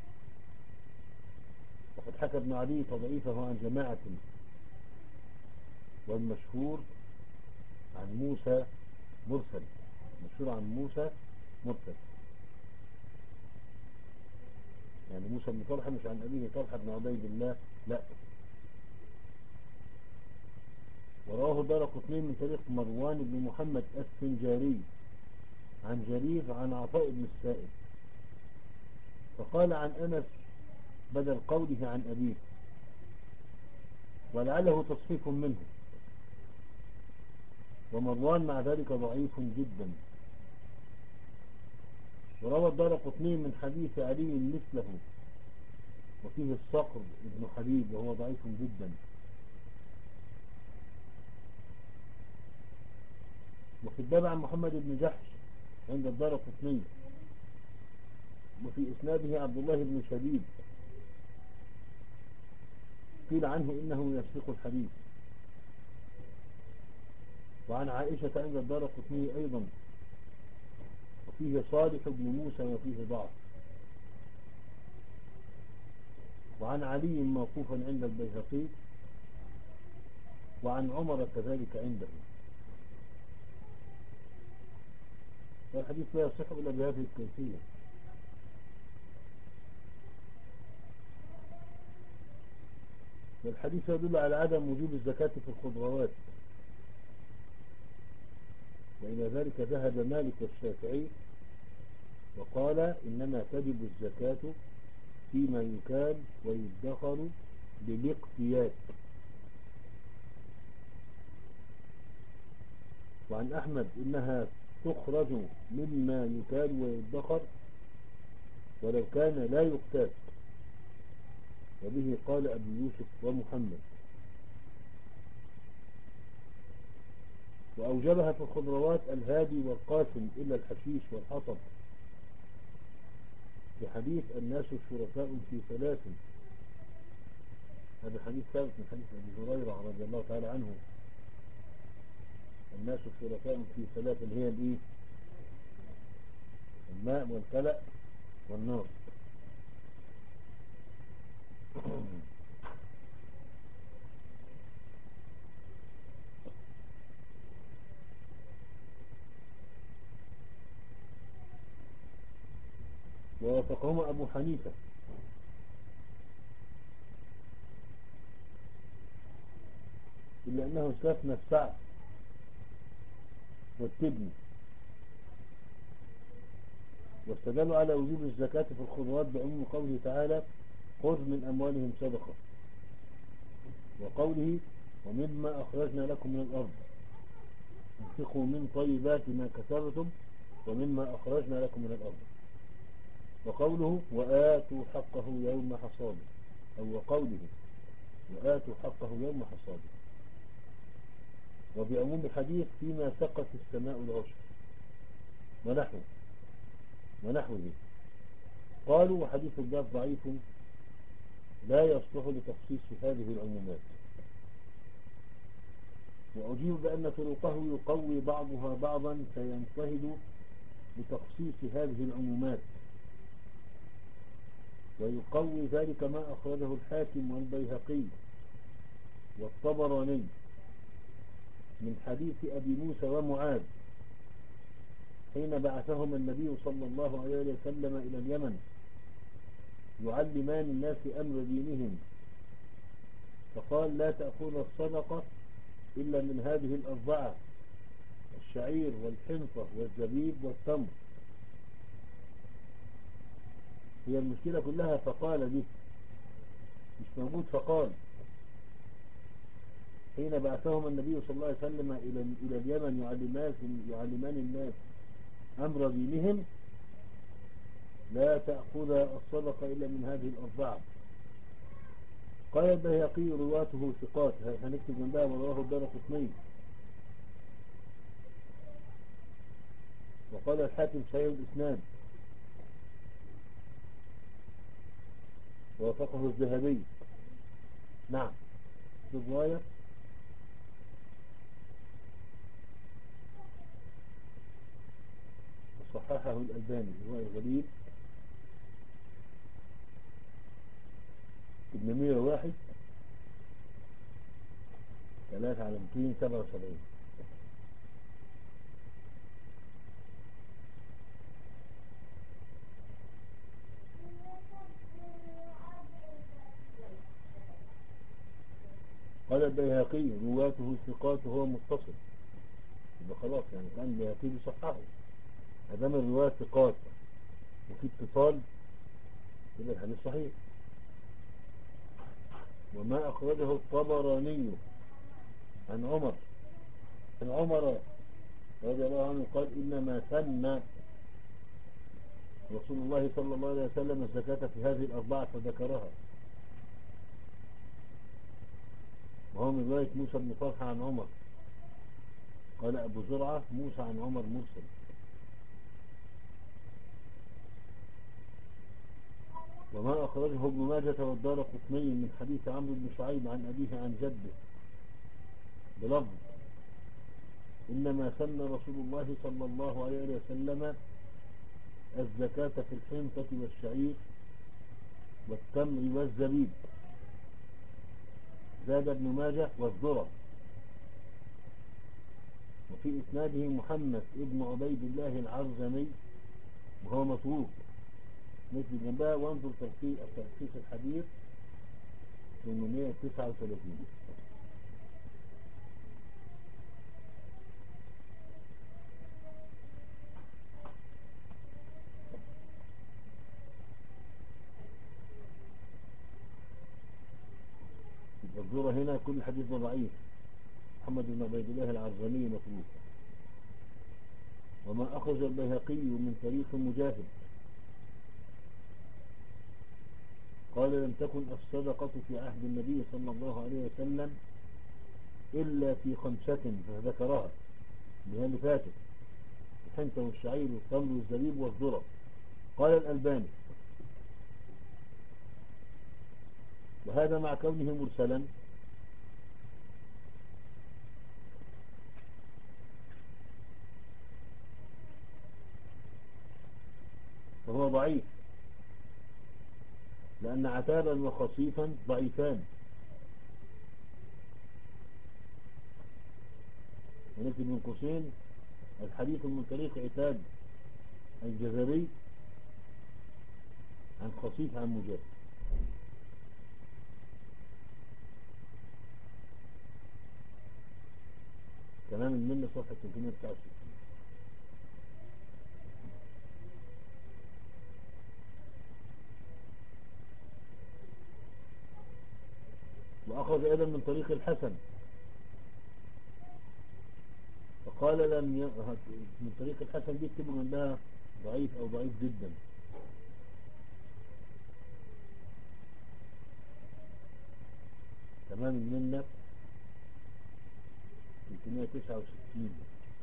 وقد حكى ابن علي تضعيفه عن جماعة، والمشهور عن موسى مرسل. مشهور عن موسى مرسل، يعني موسى بن طلحة مش عن أبيه طلحة بن عبيد الله، لا. وراه دارقطني من طريق مروان بن محمد السنجاري عن جرير عن عطاء بن السائب، فقال عن أنس بدل قوله عن أبيه، ولعله تصحيف منه. ومروان مع ذلك ضعيف جدا. وروى الدارقطني من حديث علي مثله وفيه الصقر ابن حبيب وهو ضعيف جدا. وفي الباب عن محمد بن جحش عند الدارقطني وفي إسناده عبد الله بن شديد قيل عنه إنه يسبق الحديث. وعن عائشة عند الدارقطني أيضا وفيه صالح بن موسى وفيه ضعف. وعن علي موقوفا عند البيهقي وعن عمر كذلك عنده. والحديث لا يصح إلا بهذه الكيفية. والحديث يدل على عدم وجوب الزكاة في الخضروات، وإلى ذلك ذهب مالك والشافعي وقال إنما تجب الزكاة فيما يكال ويدخر بالاقتيات. وعن أحمد إنها تخرج مما يكال ويدخر ولو كان لا يقتات، وبه قال أبو يوسف ومحمد. وأوجبها في الخضروات الهادي والقاسم إلا الحشيش والحطب، في حديث الناس الشركاء في ثلاث. هذا حديث ثابت من حديث أبي هريرة رضي الله تعالى عنه. الناس الشركاء في ثلاث هي الإيه؟ الماء والكلأ والنار. ووافقهما أبو حنيفة إلا أنه استثنى السعد والتبن، واستدلوا على وجوب الزكاة في الخضروات بعموم قوله تعالى خذ من أموالهم صدقة، وقوله ومما أخرجنا لكم من الأرض انفقوا من طيبات ما كسبتم ومما أخرجنا لكم من الأرض، وقوله وآتوا حقه يوم حصاده، أو وقوله وآتوا حقه يوم حصاده. وبعموم الحديث فيما سقت السماء العشر ونحو ونحوه. قالوا وحديث الباب ضعيف لا يصلح لتخصيص هذه العمومات. وأجيب بأن طرقه يقوي بعضها بعضا فينتهد لتخصيص هذه العمومات، ويقوي ذلك ما أخرجه الحاكم والبيهقي والطبراني من حديث أبي موسى ومعاذ حين بعثهم النبي صلى الله عليه وسلم إلى اليمن يعلمان الناس أمر دينهم، فقال لا تأخذ الصدقة إلا من هذه الأربعة الشعير والحنطة والزبيب والتمر. هي المشكلة كلها فقال به، مش موجود فقال. حين بعثهم النبي صلى الله عليه وسلم إلى إلى اليمن يعلمان يعلمان الناس أمر دينهم لا تأخذ الصدقة إلا من هذه الأربعة. قال البيهقي رواته ثقات، هنكتب جنبها ورواه الدارقطني. وقال الحاكم صحيح الإسناد، ووافقه الذهبي. نعم في الرواية صححه الألباني هو الغريب ثمانمائة وواحد ثلاثة على مئتين وسبعة وسبعين. قال البيهقي رواته ثقات وهو متصل، يبقى خلاص يعني كان البيهقي بيصححه أدام الرواية ثقات وفي اتصال يبقى الحديث صحيح. وما أخرجه الطبراني عن عمر عن عمر رضي الله عنه قال إنما سن رسول الله صلى الله عليه وسلم الزكاة في هذه الأربعة فذكرها، وهو من رواية موسى بن طلحة عن عمر. قال أبو زرعة موسى عن عمر مرسل. وما أخرجه ابن ماجة والدارقطني من حديث عمرو بن شعيب عن أبيه عن جده بلفظ إنما سن رسول الله صلى الله عليه وسلم الزكاة في الحنطة والشعير والتمر والزبيب. زاد ابن ماجه والذرة. وفي إسناده محمد ابن عبيد الله العرزمي وهو متروك. مثل جنبها وانظر تلخيص الحديث ثمانمائة وتسعة وثلاثين. الذرة هنا كل حديث ضعيف. محمد بن عبيد الله العرزمي متروك. وما أخرج البيهقي من طريق مجاهد قال لم تكن الصدقة في عهد النبي صلى الله عليه وسلم إلا في خمسة فذكرها بها اللي فاتت الحنطة والشعير والتمر والزبيب والذرة. قال الألباني وهذا مع كونه مرسلا فهو ضعيف لأن عتابا وخصيفا ضعيفان. ونكتب من قوسين الحديث من طريق عتاب الجزري عن خصيف عن مجاهد. تمام المنة صفحة ثلاثمائة وتسعة وستين. وأخذ أيضا من طريق الحسن فقال لم ي... من طريق الحسن دي اكتبوا عندها ضعيف أو ضعيف جدا. تمام المنة ثلاثمائة وتسعة وستين.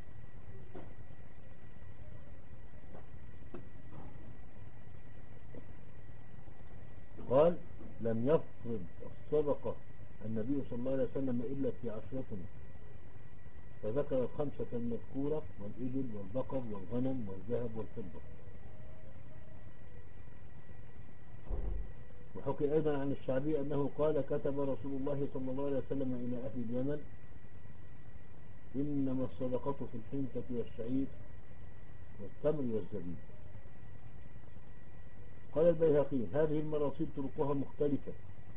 قال لم يفرض الصدقة النبي صلى الله عليه وسلم إلا في عشرة فذكر الخمسة المذكورة والإبل والبقر والغنم والذهب والفضة. وحكي أيضا عن الشعبي أنه قال كتب رسول الله صلى الله عليه وسلم إلى أهل اليمن إنما الصدقة في الحنطة والشعير والتمر والزبيب. قال البيهقي هذه المراسيل طرقها مختلفة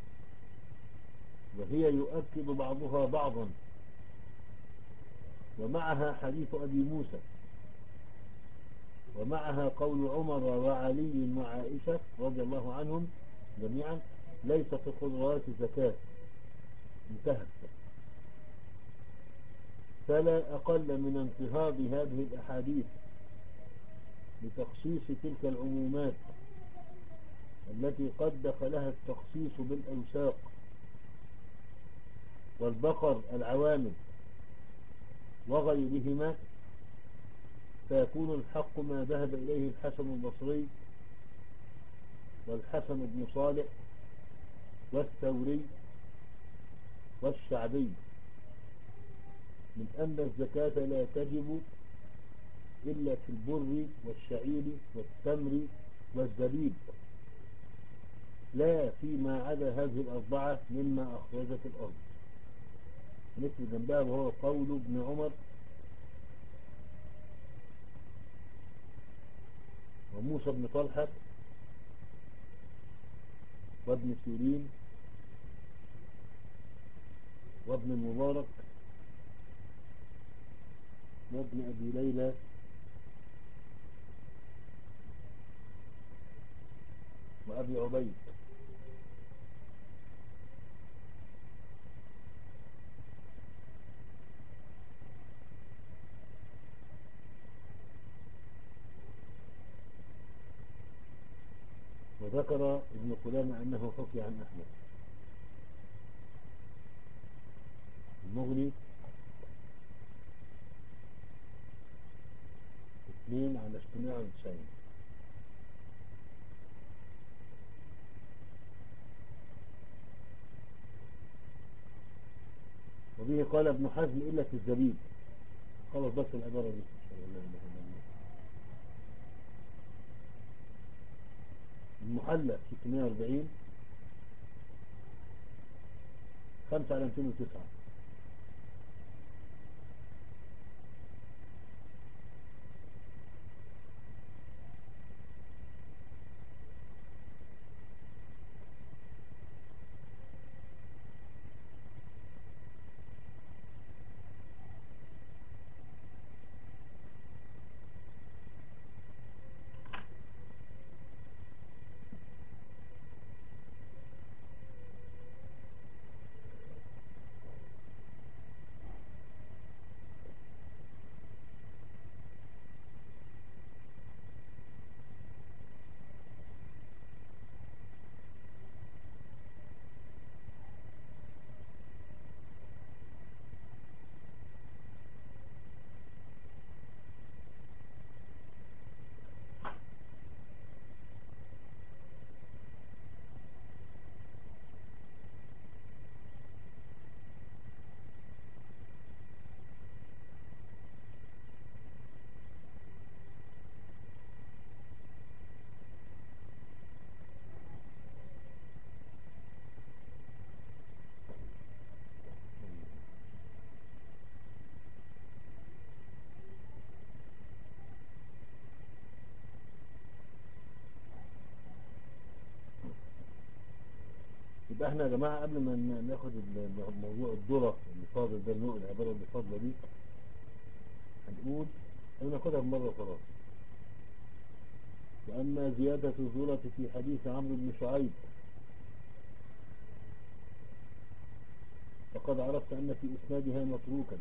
وهي يؤكد بعضها بعضا ومعها حديث أبي موسى ومعها قول عمر وعلي وعائشة رضي الله عنهم جميعا ليس في الخضروات زكاة انتهت. فلا أقل من انتهاض هذه الأحاديث لتخصيص تلك العمومات التي قد دخلها التخصيص بالأوساق والبقر العوامل وغيرهما فيكون الحق ما ذهب إليه الحسن البصري والحسن بن صالح والثوري والشعبي من أن الزكاة لا تجب إلا في البر والشعير والتمر والزبيب لا فيما عدا هذه الأربعة مما أخرجت الأرض. مثل جنبها وهو قول ابن عمر وموسى بن طلحة وابن سيرين وابن المبارك وابن أبي ليلى وأبي عبيد. وذكر ابن قدامة أنه حكي عن أحمد. المغني اثنين على ستمائة وتسعين. وبه قال ابن حزم إلا في الزبيب. خلص بس العبارة دي إن شاء الله. المحلى ستمائة وأربعين، خمسة على مئتين وتسعة. يبقى احنا يا جماعة قبل ما ناخد موضوع الذرة اللي فاضل ده، النوع العبارة اللي فاضلة دي، هنقول انا ناخدها بمرة خلاص. وأما زيادة الذرة في حديث عمرو بن شعيب فقد عرفت أن في إسنادها متروكا،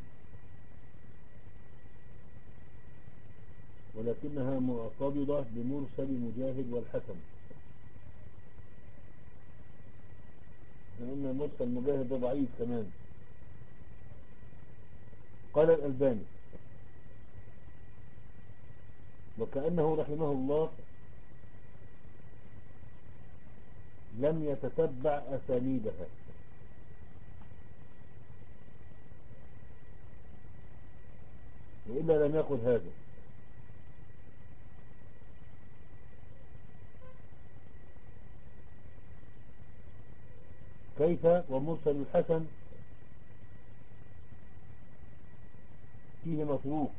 ولكنها معتضدة بمرسل مجاهد والحسن. لأن مرسل مجاهد ده ضعيف كمان. قال الألباني: وكأنه رحمه الله لم يتتبع أسانيدها، وإلا لم يقل هذا. كيف ومرسل الحسن فيه متروك،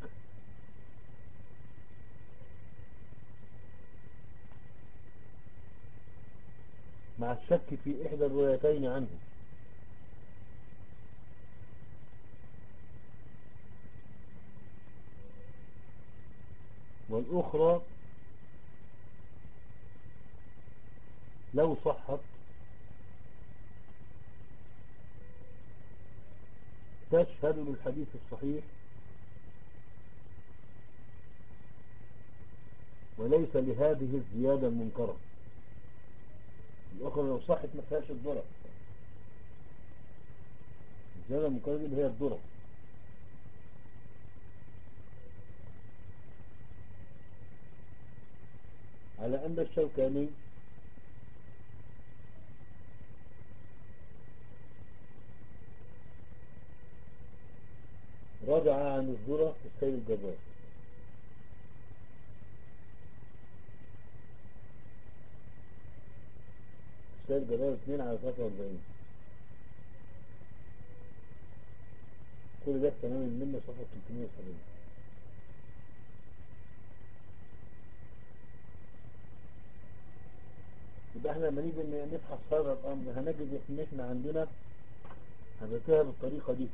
مع الشك في إحدى الروايتين عنه، والأخرى لو صحت تشهد للحديث الصحيح، وليس لهذه الزيادة المنكرة. الأخرى لو صحت ما فيهاش الذرة. الزيادة المنكرة دي اللي هي الذرة. على أن الشوكاني رجع عن الذرة في السيد الجبار. السيد الجبار اثنين على ثلاثة وأربعين. كل ده تمام المنة صفحة ثلاثمائة وسبعين. يبقى احنا لما نيجي نبحث هذا الأمر هنجد ان احنا عندنا هنرتها بالطريقة دي: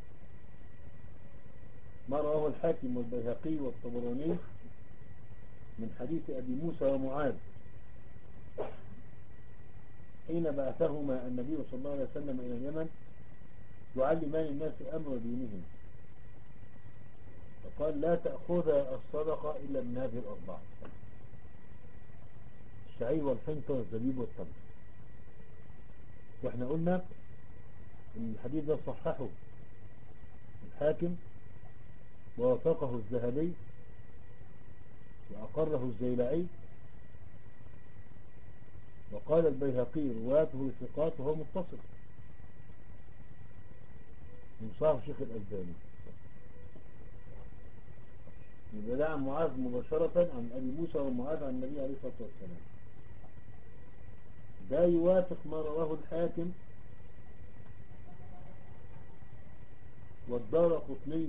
ما رواه الحاكم والبيهقي والطبراني من حديث أبي موسى ومعاذ حين بعثهما النبي صلى الله عليه وسلم إلى اليمن يعلمان الناس أمر دينهم، فقال: لا تأخذ الصدقة إلا من هذه الأربعة: الشعير والحنطة والزبيب والتمر. واحنا قلنا ان الحديث ده صححه الحاكم ووافقه الذهبي وأقره الزيلعي، وقال البيهقي رواته ثقات وهو متصل من صاحب شيخ الألباني. يبقى ده عن معاذ مباشرة عن أبي موسى ومعاذ عن النبي عليه الصلاة والسلام. ده يوافق ما رواه الحاكم والدارقطني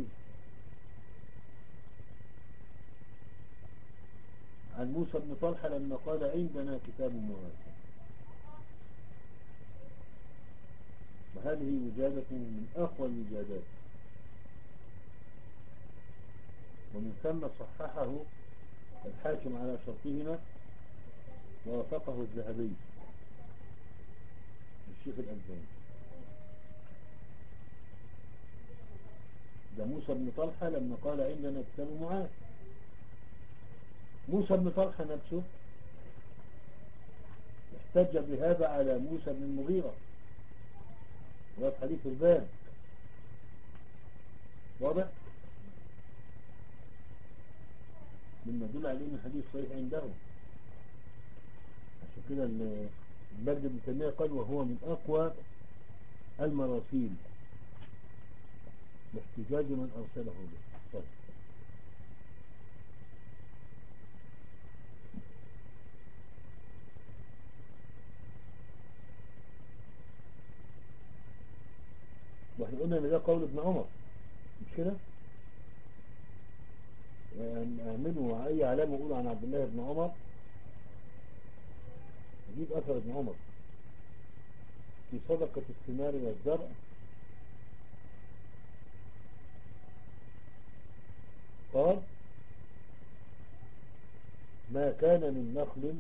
عن موسى بن طلحة لما قال عندنا كتاب معاذ. وهذه وجادة من أقوى الوجادات، ومن ثم صححه الحاكم على شرطهما ووافقه الذهبي الشيخ الألباني. ده موسى بن طلحة لما قال عندنا كتاب معاذ. موسى بن طلحة نفسه احتج بهذا على موسى بن المغيرة وهذا حديث الباب واضح، مما يدل عليه ان الحديث صحيح عندهم. عشان كده البرد بن تيمية قال وهو من اقوى المراسيل لاحتجاج من ارسله به. طيب. واحنا قلنا ان ده قول ابن عمر مش كده؟ يعني اعملوا اي علامة يقولوا عن عبد الله بن عمر نجيب اثر ابن عمر في صدقة الثمار والزرع. قال ما كان من نخل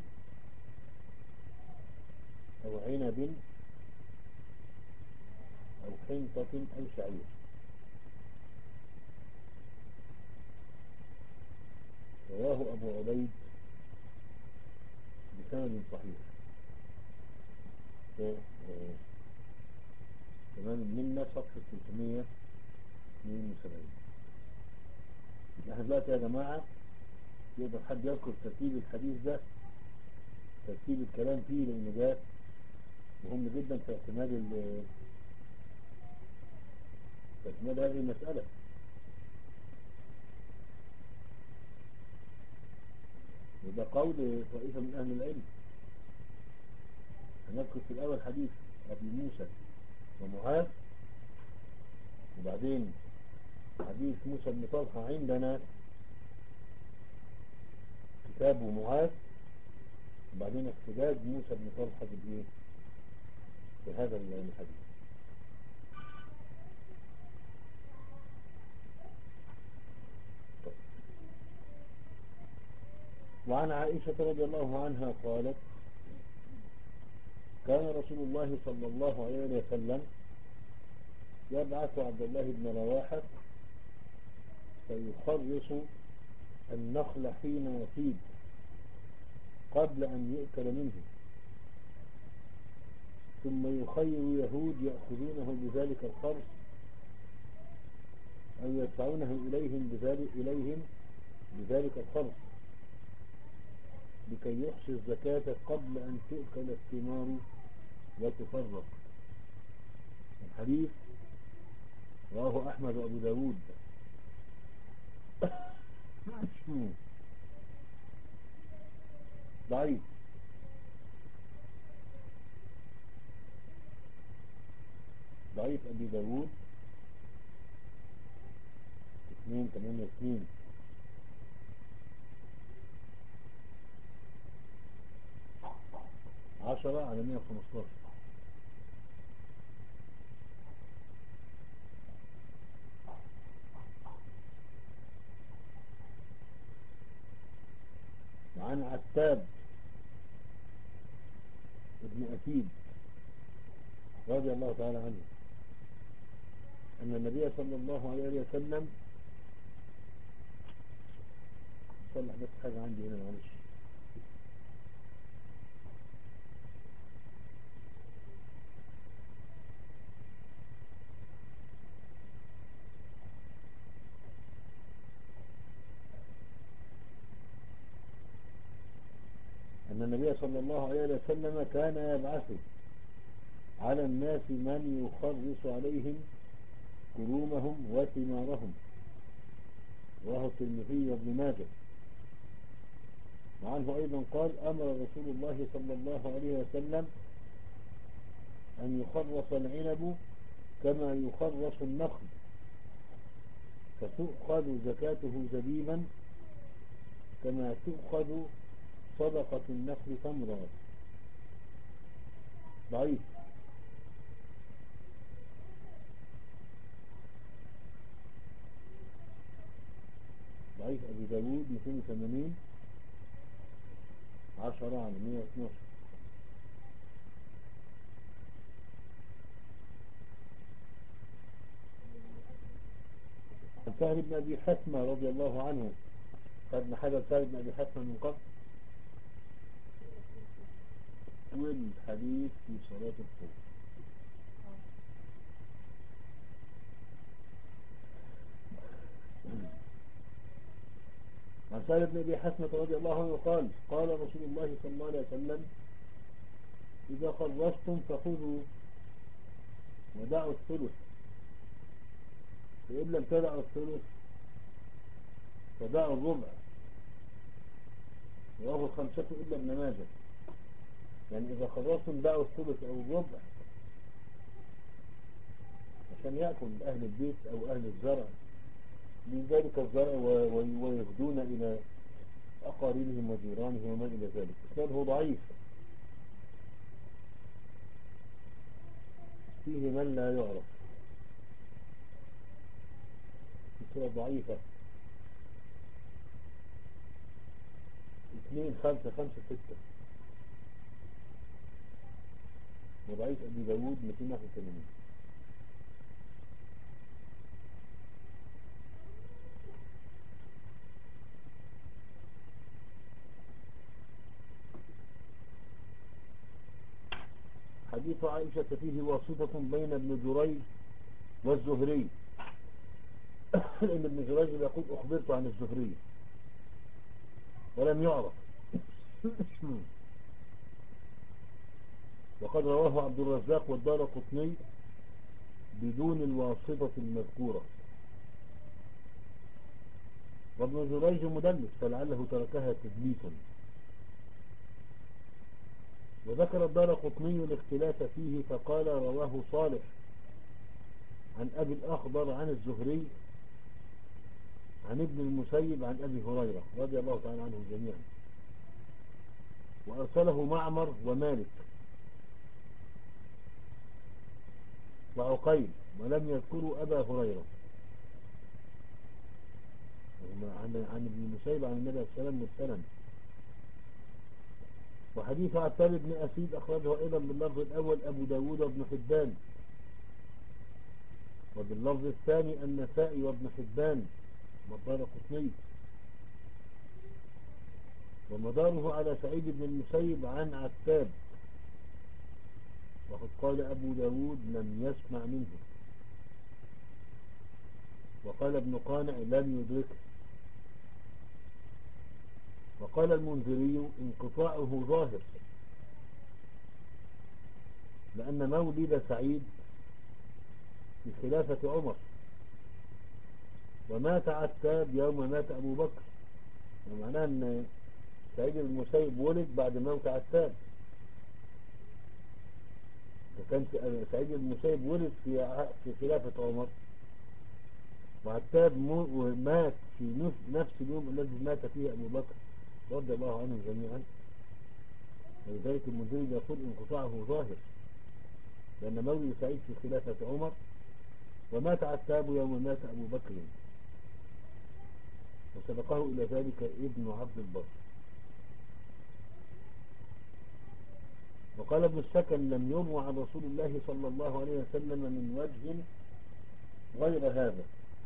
او عنب او حنطة او شعير رواه ابو عبيد بسند صحيح. كمان منا صفحة ثلاثمية واثنين وسبعين. نحن دلوقتي يا جماعة يقدر حد يذكر ترتيب الحديث ده، ترتيب الكلام فيه، لأن ده مهم جدا في اعتماد في اعتماد هذه المسألة. وده قول طائفة من أهل العلم. هنذكر في الأول حديث أبي موسى ومعاذ، وبعدين حديث موسى بن طلحة عندنا كتاب معاذ، وبعدين احتجاج موسى بن طلحة بالايه بهذا الحديث. وعن عائشة رضي الله عنها قالت كان رسول الله صلى الله عليه وسلم يبعث عبد الله بن رواحة فيخرص النخل حين يطيب قبل أن يؤكل منه، ثم يخير يهود يأخذونه بذلك الخرص أو يدفعونه إليهم بذلك, إليهم بذلك الخرص لكي يحصي الزكاة قبل أن تؤكل الثمار وتفرق. الحديث رواه أحمد وأبو داود. ضعيف. ضعيف أبي داود اثنين ثمانية اثنين. عشرة على مية وخمستاشر. وعن عتاب ابن أكيد رضي الله تعالى عنه أن النبي صلى الله عليه وسلم صلح بس حاجة عندي هنا معلش. النبي صلى الله عليه وسلم كان يبعث على الناس من يخرص عليهم كرومهم وثمارهم، رواه الترمذي وابن ماجه. وعنه أيضا قال: أمر رسول الله صلى الله عليه وسلم أن يخرص العنب كما يخرص النخل، فتؤخذ زكاته زبيبا كما تؤخذ صدقة النخل تمرا. ضعيف. ضعيف أبي داود مئتين وثمانين، عشرة على مئة واثناشر. عن سهل بن أبي حثمة رضي الله عنه، خدنا حاجة سهل بن أبي حثمة من قبل، والحديث في صلاة الخوف. عن سهل بن أبي حثمة رضي الله عنه قال: قال رسول الله صلى الله عليه وسلم: إذا خرجتم فخذوا ودعوا الثلث، فإن لم تدعوا الثلث فدعوا الربع. رواه الخمسة إلا ابن ماجه. يعني إذا خرجتم دعوا الثلث أو الربع عشان يأكل أهل البيت أو أهل الزرع من ذلك الزرع ويهدون إلى أقاربهم وجيرانهم وما إلى ذلك. إسناده ضعيف، فيه من لا يعرف، سلسلة ضعيفة. اثنين خمسة خمسة ستة. وضعيف أبي داود مئتين وواحد وثمانين. حديث عائشة فيه واسطة بين ابن جريج والزهري. لأن ابن جريج يقول: أخبرت عن الزهري ولم يعرف. وقد رواه عبد الرزاق والدارقطني بدون الواسطة المذكورة. وابن جريج مدلس فلعله تركها تدليسا. وذكر الدارقطني الاختلاف فيه فقال: رواه صالح عن أبي الأخضر عن الزهري عن ابن المسيب عن أبي هريرة رضي الله تعالى عنهم جميعا، وأرسله معمر ومالك وعقيل، ولم يذكروا أبا هريرة. عن, عن ابن المسيب عن النبي صلى الله عليه وسلم مرسلا. وحديث عتاب بن أسيد أخرجه أيضا باللفظ الأول أبو داود وابن حبان، وباللفظ الثاني النسائي وابن حبان والدارقطني. ومداره على سعيد بن المسيب عن عتاب، وقد قال أبو داود لم يسمع منه، وقال ابن قانع لم يدركه. وقال المنذري انقطاعه ظاهر، لأن مولد سعيد في خلافة عمر، ومات عتاب يوم مات أبو بكر، ومعناه أن سعيد بن المسيب ولد بعد موت عتاب. وكان سعيد بن المسيب ولد في في خلافة عمر، وعتاب مات في نفس اليوم الذي مات فيه أبو بكر رضي الله عنهم جميعا. ولذلك المنذري يقول انقطاعه ظاهر، لأن مولد سعيد في خلافة عمر، ومات عتاب يوم مات أبو بكر، وسبقه إلى ذلك ابن عبد البر. وقال ابن السكن لم يروى عن رسول الله صلى الله عليه وسلم من وجه غير هذا.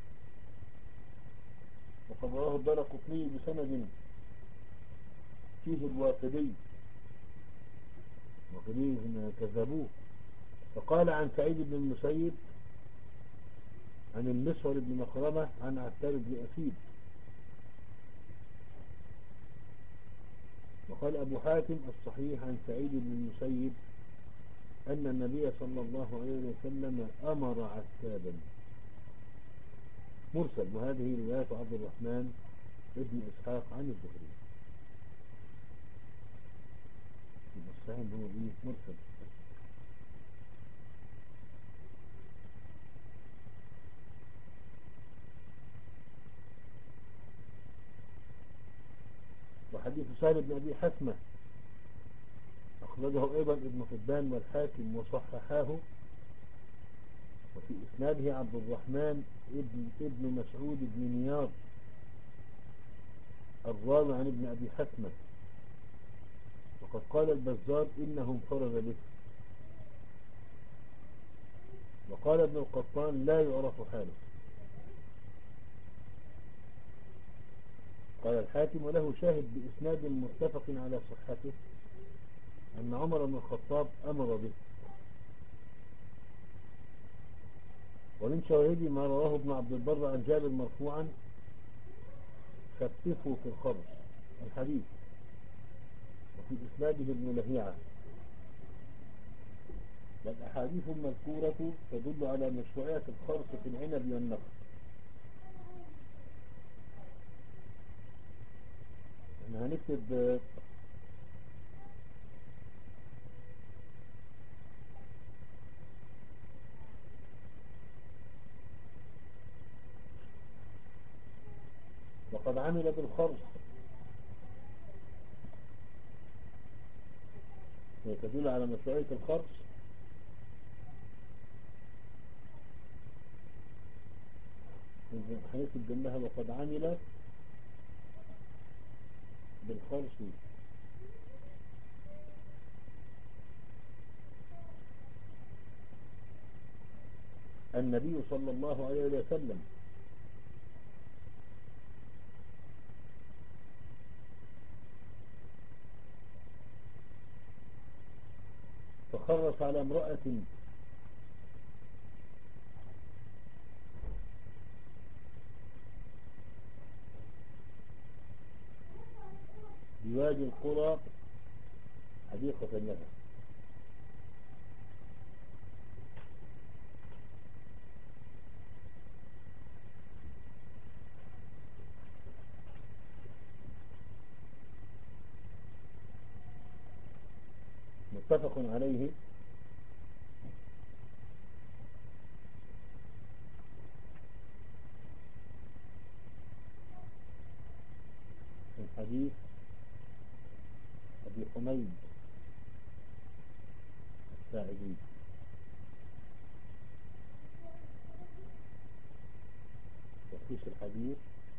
وقد رواه الدارقطني بسند فيه الواقدي، واقدي كذبوه. فقال عن سعيد بن المسيب عن المسور بن مخرمة عن عتاب بن أسيد. وقال أبو حاتم الصحيح عن سعيد بن المسيب أن النبي صلى الله عليه وسلم أمر عتابا. مرسل، وهذه رواية عبد الرحمن ابن إسحاق عن الزهري. الصحيح هو إيه؟ مرسل. وحديث سهل بن أبي حثمة أخرجه أيضا ابن حبان والحاكم وصححاه، وفي إسناده عبد الرحمن ابن, ابن مسعود بن نيار الراوي عن ابن أبي حثمة، وقد قال البزار إنه انفرد به. وقال ابن القطان لا يعرف حاله. قال الحاكم وله شاهد بإسناد متفق على صحته أن عمر بن الخطاب أمر به. ومن شواهد ما رواه ابن عبد البر عن جابر مرفوعا خففوا في الخبر الحديث، وفي إسناده ابن لهيعة. والأحاديث المذكورة تدل على مشروعية الخرص في العنب والنخل. احنا هنكتب وقد عمل بالخرص، هي تدل على مشروعية الخرص. هنكتب جنبها وقد عمل بالخرص النبي صلى الله عليه وسلم، فخرص على امرأة بوادي القرى حديقة لها. متفق عليه. من حديث أبي حميد الساعدي. تخصيص الحديث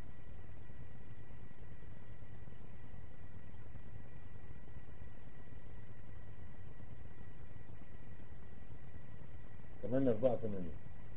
ثمانية أربعة ثمانية.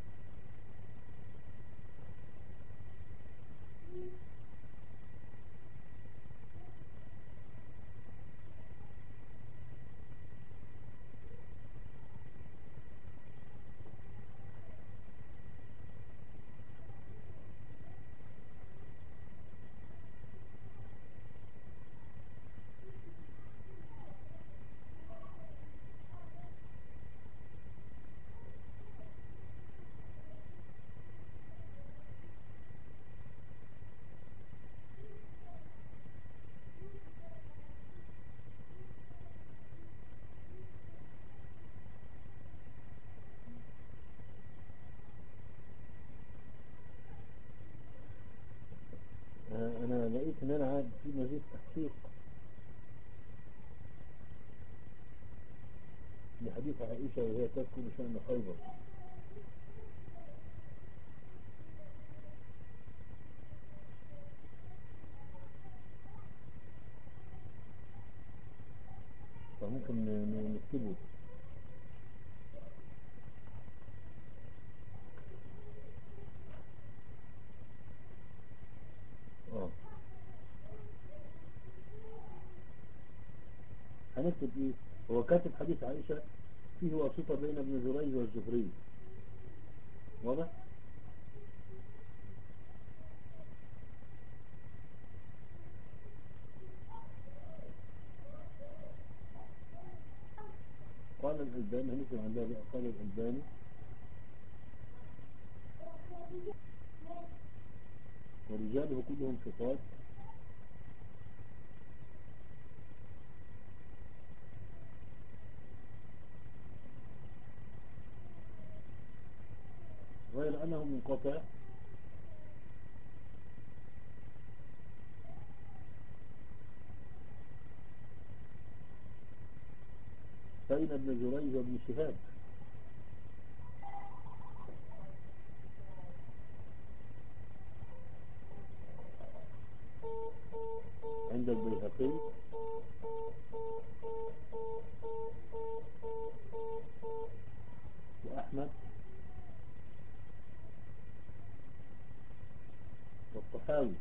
أنا لقيت إن أنا عاد في مزيد تحقيق لحديث عائشة وهي تذكر شأن خيبر. فممكن نكتبه. اه هنكتب ايه؟ هو كاتب حديث عائشة فيه واسطة بين ابن جريج والزهري، واضح؟ الألباني هنكتب عندها بأقال الألباني ورجاله كلهم ثقات غير أنه منقطع بين ابن جريج وابن شهاب عند البيهقي وأحمد والطحاوي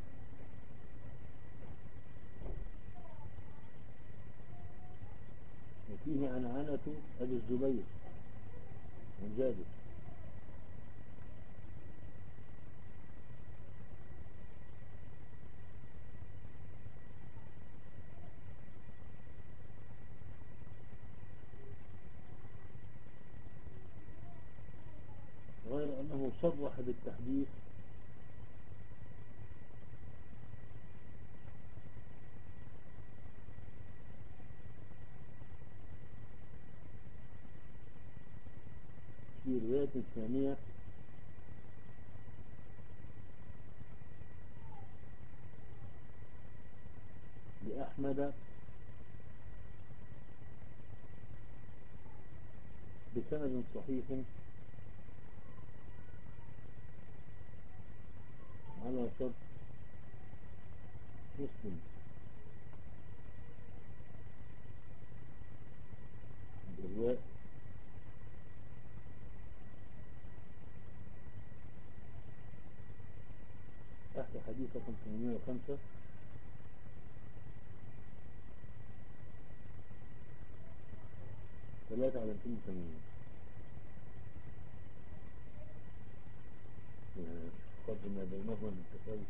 وفيه عنعنة أبي الزبير عن جابر غير أنه صرح بالتحديث في رواية ثانية لأحمد بسند صحيح على شرط مسلم. الرواية تحت حديث رقم ثمانمائة وخمسة ثلاثة على مئتين وثمانين يعني قدر ما بينهما من التفاوت.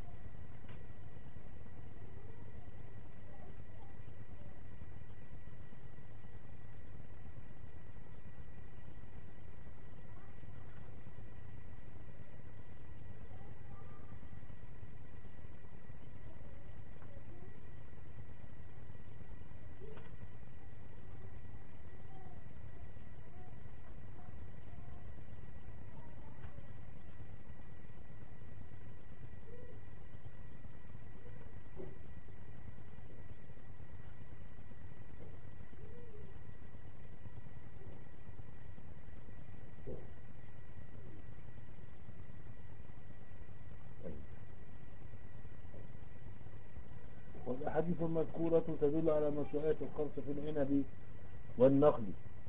والأحاديث المذكورة تدل على مشروعية الخرص في العنب والنخل،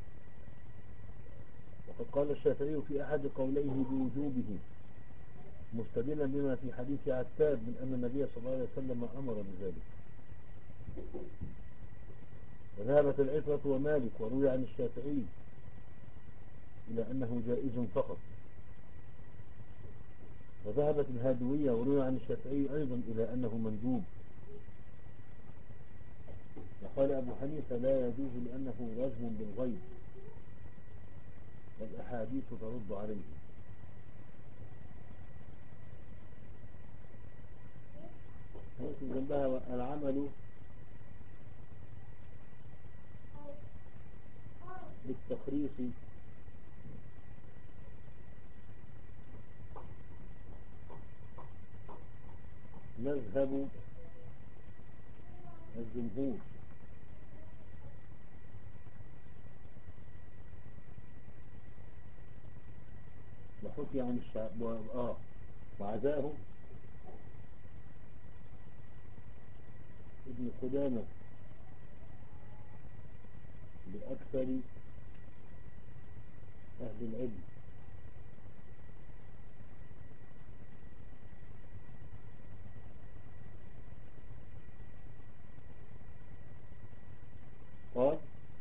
وقد قال الشافعي في أحد قوليه بوجوبه مستدلا بما في حديث عتاب من أن النبي صلى الله عليه وسلم أمر بذلك. وذهبت العترة ومالك وروي عن الشافعي إلى أنه جائز فقط، وذهبت الهادوية وروي عن الشافعي أيضا إلى أنه مندوب. وقال أبو حنيفة لا يجوز لأنه رجم بالغيب، والأحاديث ترد عليه. جنبها العمل بالتخريص مذهب الجمهور، وحكي عن الشعب آه وعزاه ابن قدامة بأكثر أهل العلم. قال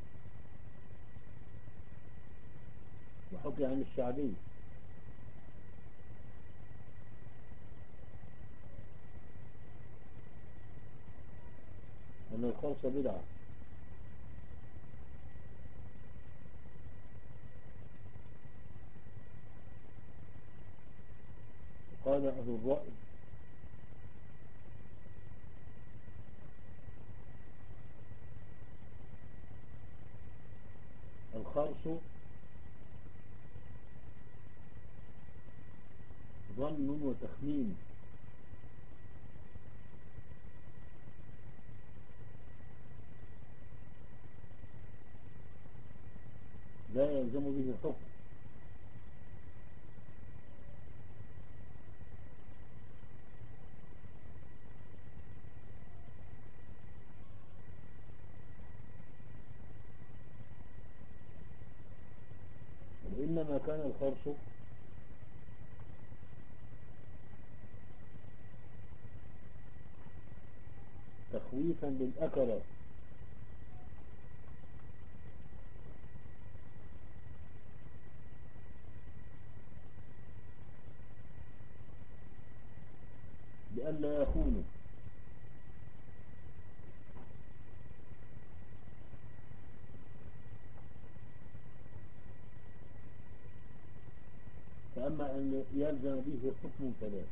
وحكي عن الشعبي أن الخرص بدعة، أهل الرأي الخرص ظن وتخمين، لا يلزم به حكم، وإنما كان الخرص تخويفا للأكلة، لئلا يخونوا، فأما أن يلزم به حكم فلا.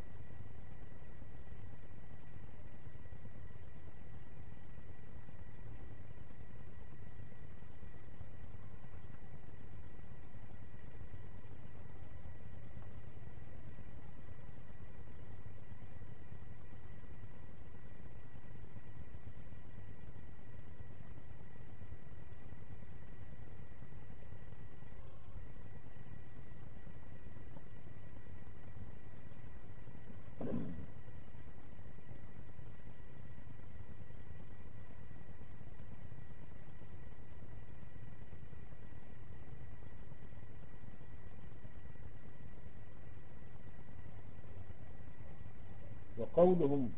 وقولهم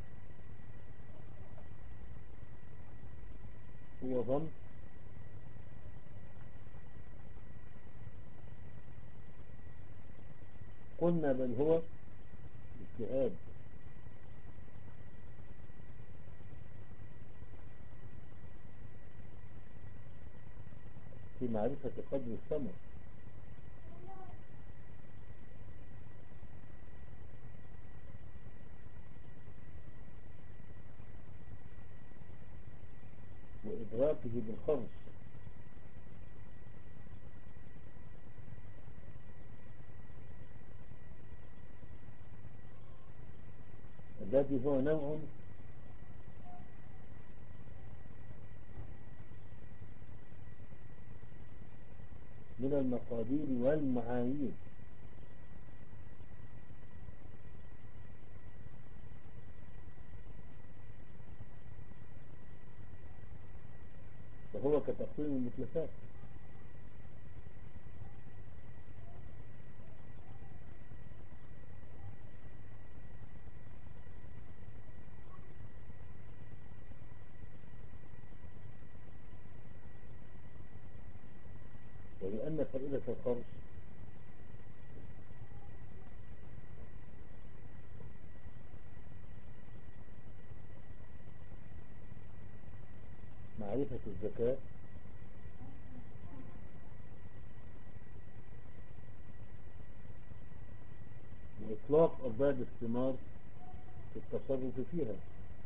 هو ظن قلنا بل هو اجتهاد في معرفة قدر الثمر، وإدراكه بالخرص الذي هو نوع من المقادير والمعايير، فهو كتقسيم المتلفات. ولأن فائدة الخرص معرفة الذكاء وإطلاق أرباب الثمار في التصرف فيها،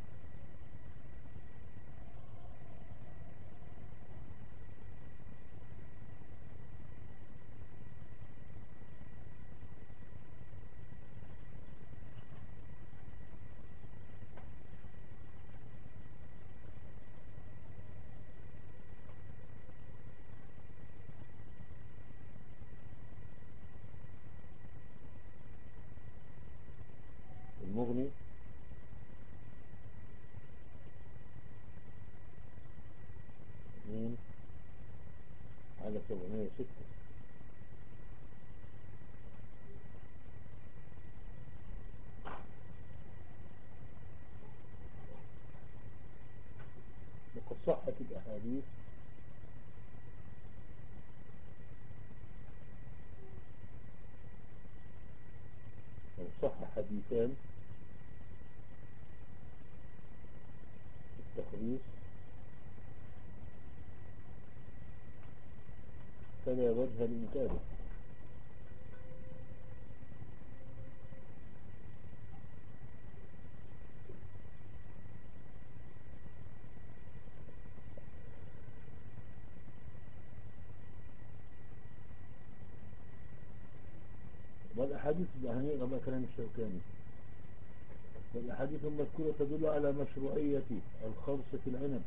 المغني اثنين على سبعمائة وستة. وقد صحت الأحاديث أو صح حديثان في التخريص فلا وجه لإنكاره، والأحاديث هنقرأ بقى كلام الشوكاني. والأحاديث المذكورة تدل على مشروعية الخرص في العنب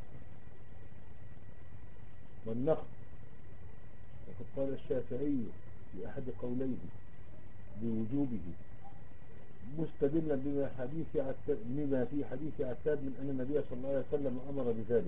والنخل. وقد قال الشافعي في أحد قوليه بوجوبه مستدلا بما حديث عتاب بما في حديث عتاب من أن النبي صلى الله عليه وسلم أمر بذلك.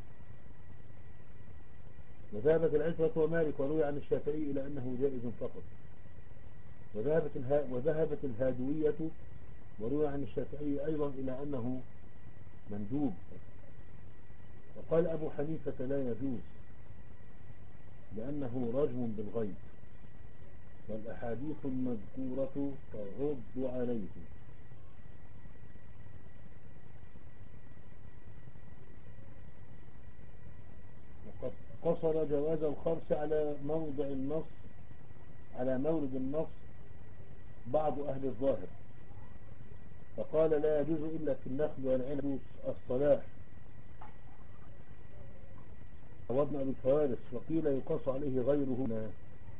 وذهبت العتبة ومالك وروي عن الشافعي إلى أنه جائز فقط. وذهبت الها وذهبت الهادوية وروي عن الشافعي أيضا إلى أنه مندوب. وقال أبو حنيفة لا يجوز لأنه رجم بالغيب. والأحاديث المذكورة ترد عليه. وقد قصر جواز الخرص على موضع النص على مورد النص بعض أهل الظاهر، فقال لا يجوز إلا في النخل والعنب الصلاح وابن أبي الفوارس. وقيل يقاس عليه غيره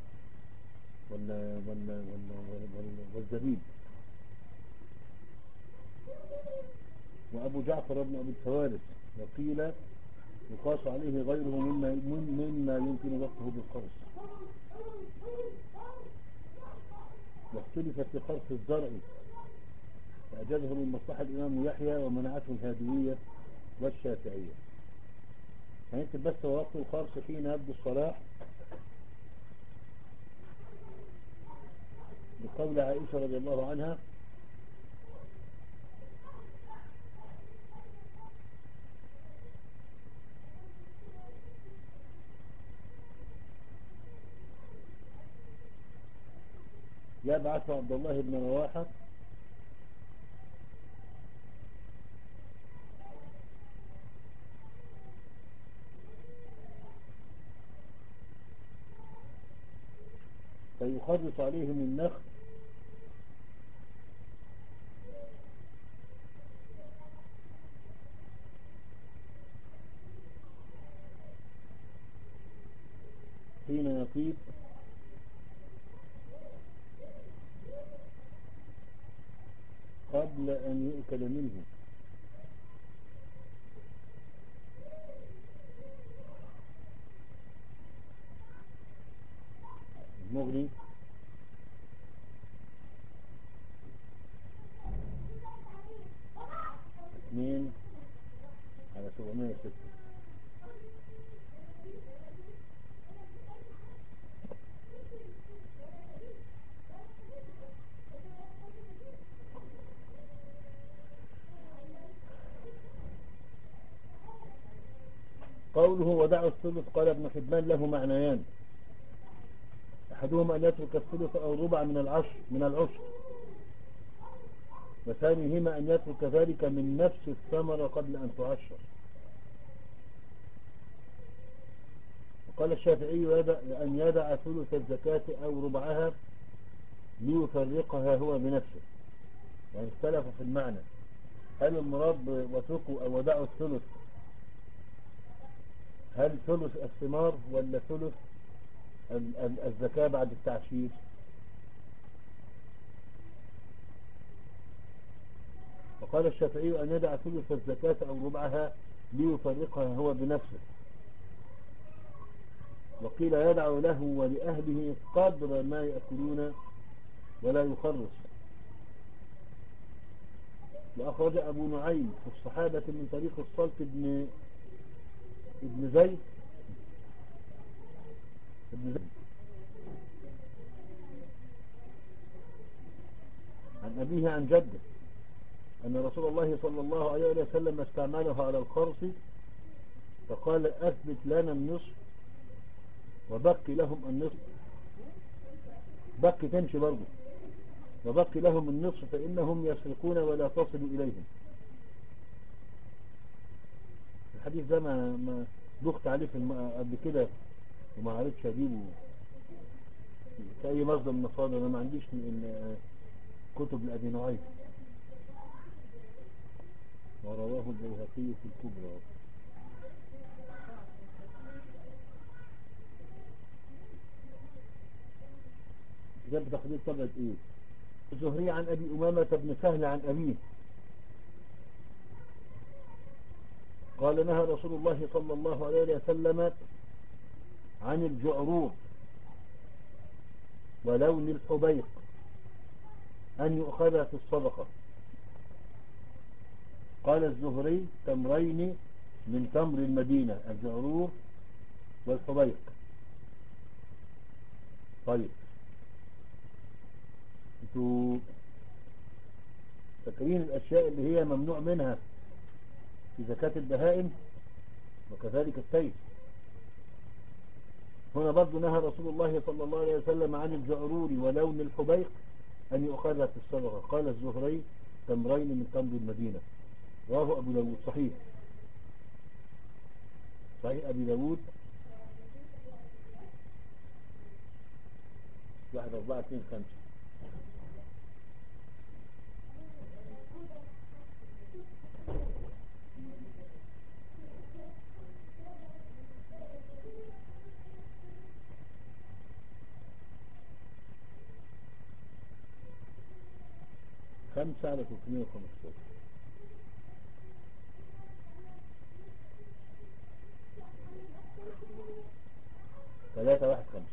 والزبيب. وأبو جعفر ابن أبي الفوارس وقيل يقاس عليه غيره مما, مما يمكن ضبطه بالخرص. واختلف في خرص الزرع فأجازه من مصلحة الإمام يحيى ومنعته الهادوية والشافعية. هنكتب بس وقت الخرص حين يبدو الصلاح بقول عائشة رضي الله عنها يبعث عبد الله بن رواحة فيخرص عليهم النخل حين يطيب قبل أن يؤكل منه. المغني اثنين على سبعمائة وستة. قوله ودعوا الثلث قال ابن حبان له معنيان: أحدهما أن يترك الثلث أو الربع من العشر من العشر، وثانيهما أن يترك ذلك من نفس الثمرة قبل أن تعشر. وقال الشافعي أن يدع ثلث الزكاة أو ربعها ليفرقها هو بنفسه. يعني اختلفوا في المعنى، هل المراد وتركوا أو ودعوا الثلث هل ثلث الثمار ولا ثلث الزكاة بعد التعشير؟ وقال الشافعي أن يدع ثلث الزكاة أو ربعها ليفرقها هو بنفسه. وقيل يدع له ولأهله قدر ما يأكلون ولا يخرص. وأخرج أبو نعيم في الصحابة من طريق الصلت ابن ابن زيد ابن زيد عن أبيه عن جده أن رسول الله صلى الله عليه وسلم استعمله على الخرص فقال أثبت لنا النصف وبقي لهم النصف، بقي تمشي برضه، وبقي لهم النصف فإنهم يسرقون ولا تصل إليهم. الحديث ده ما ما ضغط عليه في الم... قبل كده وما عرفتش أجيبه في أي مصدر من المصادر. أنا ما عنديش من كتب لأبي نعيم. ورواه البيهقي في الكبرى. كتاب تقدير طبعة ايه؟ الزهري عن أبي أمامة بن سهل عن أبيه قال نهى رسول الله صلى الله عليه وسلم عن الجعرور ولون الحبيق أن يؤخذ في الصدقة. قال الزهري تمرين من تمر المدينة، الجعرور والحبيق. طيب انتوا فاكرين الأشياء اللي هي ممنوع منها في زكاة البهائم وكذلك السيف. هنا برضو نهى رسول الله صلى الله عليه وسلم عن الجعرور ولون الحبيق أن يؤخذ في الصدقة. قال الزهري تمرين من تمر المدينة. رواه أبو داود. صحيح صحيح أبي داود واحد أربعة اثنين خمسة. خمسة على ثلاثمائة وخمسة عشر. ثلاثة واحد خمسة.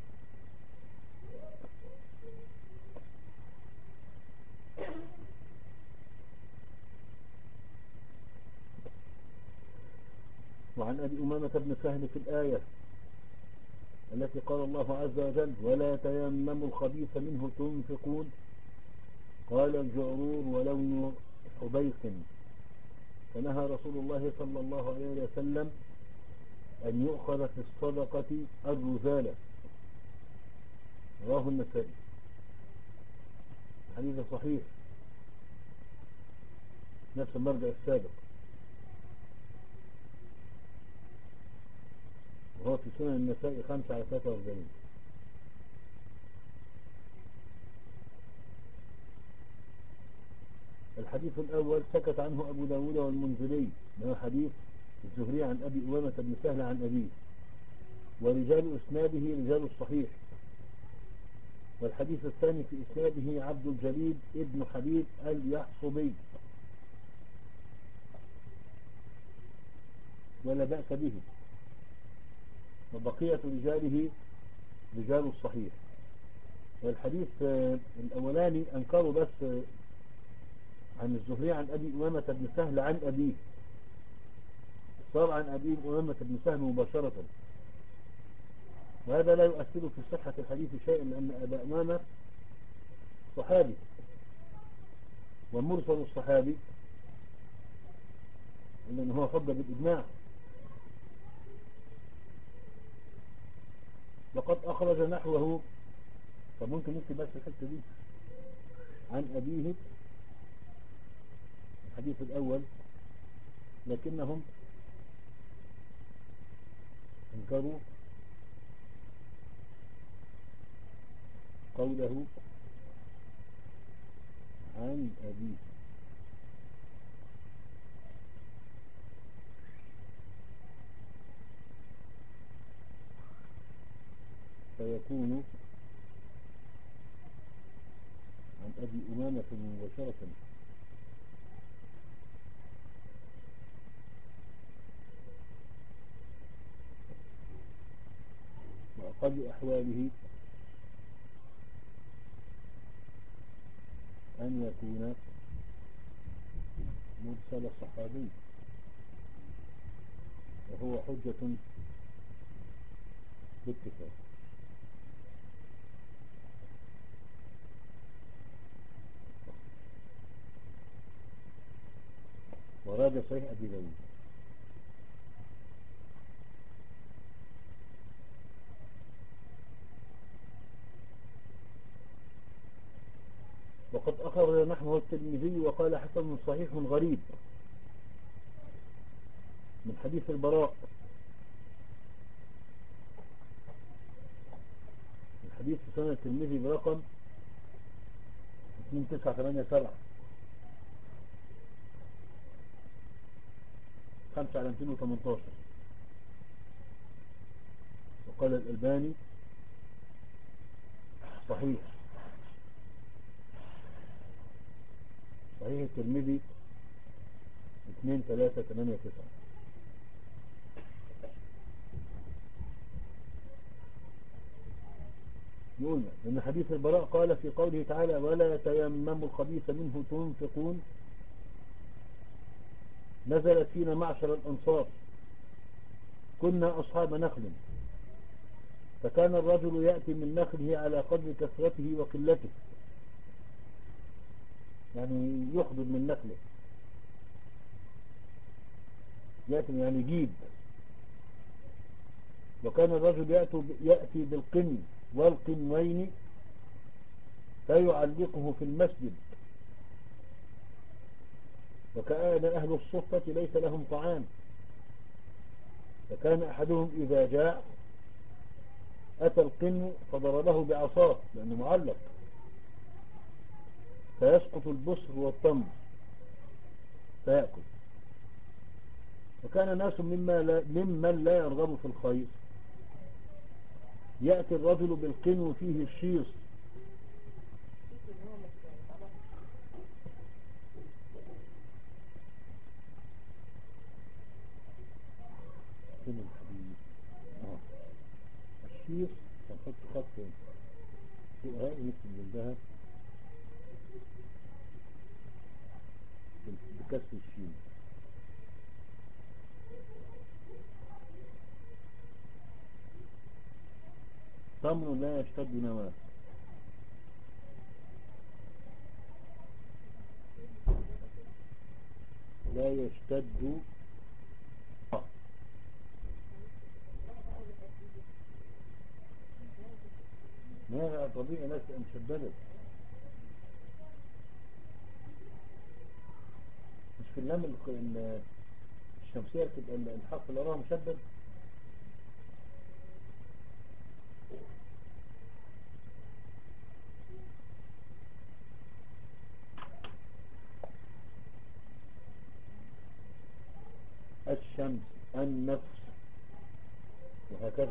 وعن أبي أمامة بن سهل في الآية التي قال الله عز وجل ولا تيمموا الخبيث منه تنفقون قال الجعرور ولون حبيق. فنهى رسول الله صلى الله عليه وسلم أن يؤخذ في الصدقة الرذالة. رواه النسائي. حديث صحيح نفس المرجع السابق، وهو في سنن النسائي خمسة على ثلاثة وأربعين. الحديث الأول سكت عنه أبو داود والمنذري، وهو حديث الزهري عن أبي أمامة بن سهل عن أبيه، ورجال إسناده رجال الصحيح. والحديث الثاني في إسناده عبد الجليل ابن حبيب اليحصبي ولا بأس به، وبقية رجاله رجال الصحيح. والحديث الأولاني أنكروا بس عن الزهري عن أبي أمامة بن سهل عن أبيه، صار عن أبي أمامة بن سهل مباشرة، وهذا لا يؤثر في صحة الحديث شيئا، لأن أبا أمامة صحابي، ومرسل الصحابي لأنه هو فضل بالإجماع. وقد أخرج نحوه، فممكن نكتب بس الحتة دي عن أبيه الحديث الأول، لكنهم انكروا قوله عن أبيه. فيكون عن أبي أمامة مباشرة. وأقل أحواله أن يكون مرسل الصحابي، وهو حجة باتفاق. وراجع صحيح أبي داود. وقد أخرج نحوه الترمذي وقال حسن صحيح غريب من حديث البراء، الحديث في سنة الترمذي برقم اثنين تسعة ثمانية سبعة خمسة على مئتين وثمانية عشر. وقال الألباني صحيح. صحيح الترمذي اثنين ثلاثة ثمانية تسعة. يقول إن حديث البراء قال في قوله تعالى ولا تيمموا الخبيث منه تنفقون، نزلت فينا معشر الأنصار كنا أصحاب نخل، فكان الرجل يأتي من نخله على قدر كثرته وقلته، يعني يحضر من نخله، يأتي يعني يجيب. وكان الرجل يأتي بالقن والقنوين فيعلقه في المسجد، وكان أهل الصفة ليس لهم طعام، فكان أحدهم إذا جاء أتى القن فضربه بعصاه لأنه معلق فيسقط البصر والتمر فيأكل. وكان ناس مما لا ممن لا يرغب في الخير يأتي الرجل بالقن فيه الشيص، الشيص هنحط خط فوقها ونكتب جنبها بكسر الشين. تمر لا يشتد نواه، لا يشتد ما طبيعي ناس مشددة، مش في اللام الشمسية تبقى الحرف اللي وراها مشدد. الشمس النفس وهكذا.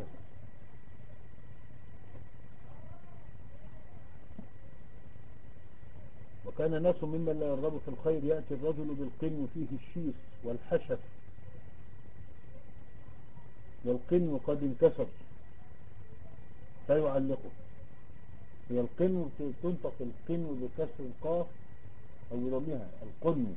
وكان ناس ممن لا يرغب في الخير يأتي الرجل بالقن فيه الشيس والحشف، والقن قد انكسر فيعلقه. هي القن تنطق القن بكسر القاف أو يضمها القن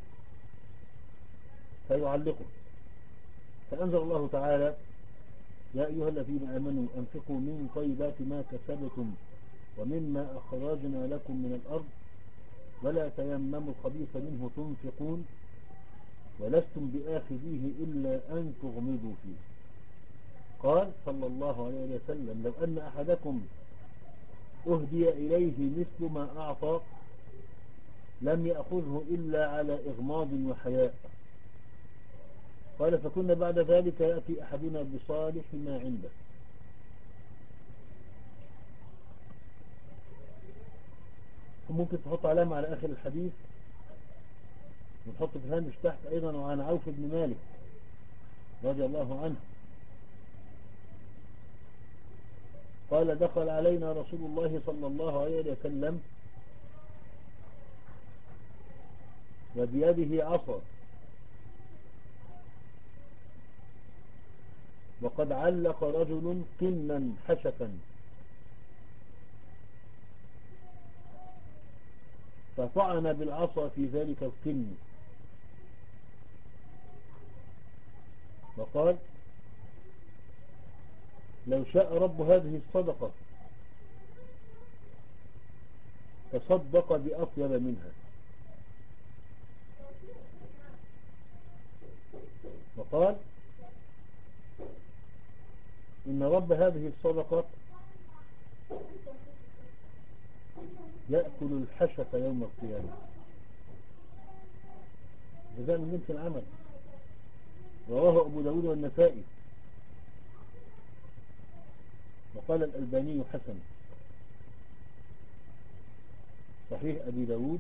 فيعلقه. فأنزل الله تعالى يا أيها الذين آمنوا أنفقوا من طيبات ما كسبتم ومما أخرجنا لكم من الأرض ولا تيمموا الخبيث منه تنفقون ولستم بآخذيه إلا أن تغمضوا فيه. قال صلى الله عليه وسلم لو أن أحدكم أهدي إليه مثل ما أعطى لم يأخذه إلا على إغماض وحياء. قال فكنا بعد ذلك يأتي أحدنا بصالح ما عنده. وممكن تحط علامة على آخر الحديث ونحط في الهامش تحت أيضا وعن عوف بن مالك رضي الله عنه قال دخل علينا رسول الله صلى الله عليه وسلم وبيده عصا وقد علق رجل قنا حشفا فطعن بالعصا في ذلك القن وقال لو شاء رب هذه الصدقة تصدق بأطيب منها. وقال إن رب هذه الصدقة يأكل الحشف يوم القيامة جزاء من جنس العمل. رواه أبو داود والنسائي وقال الألباني حسن. صحيح أبي داود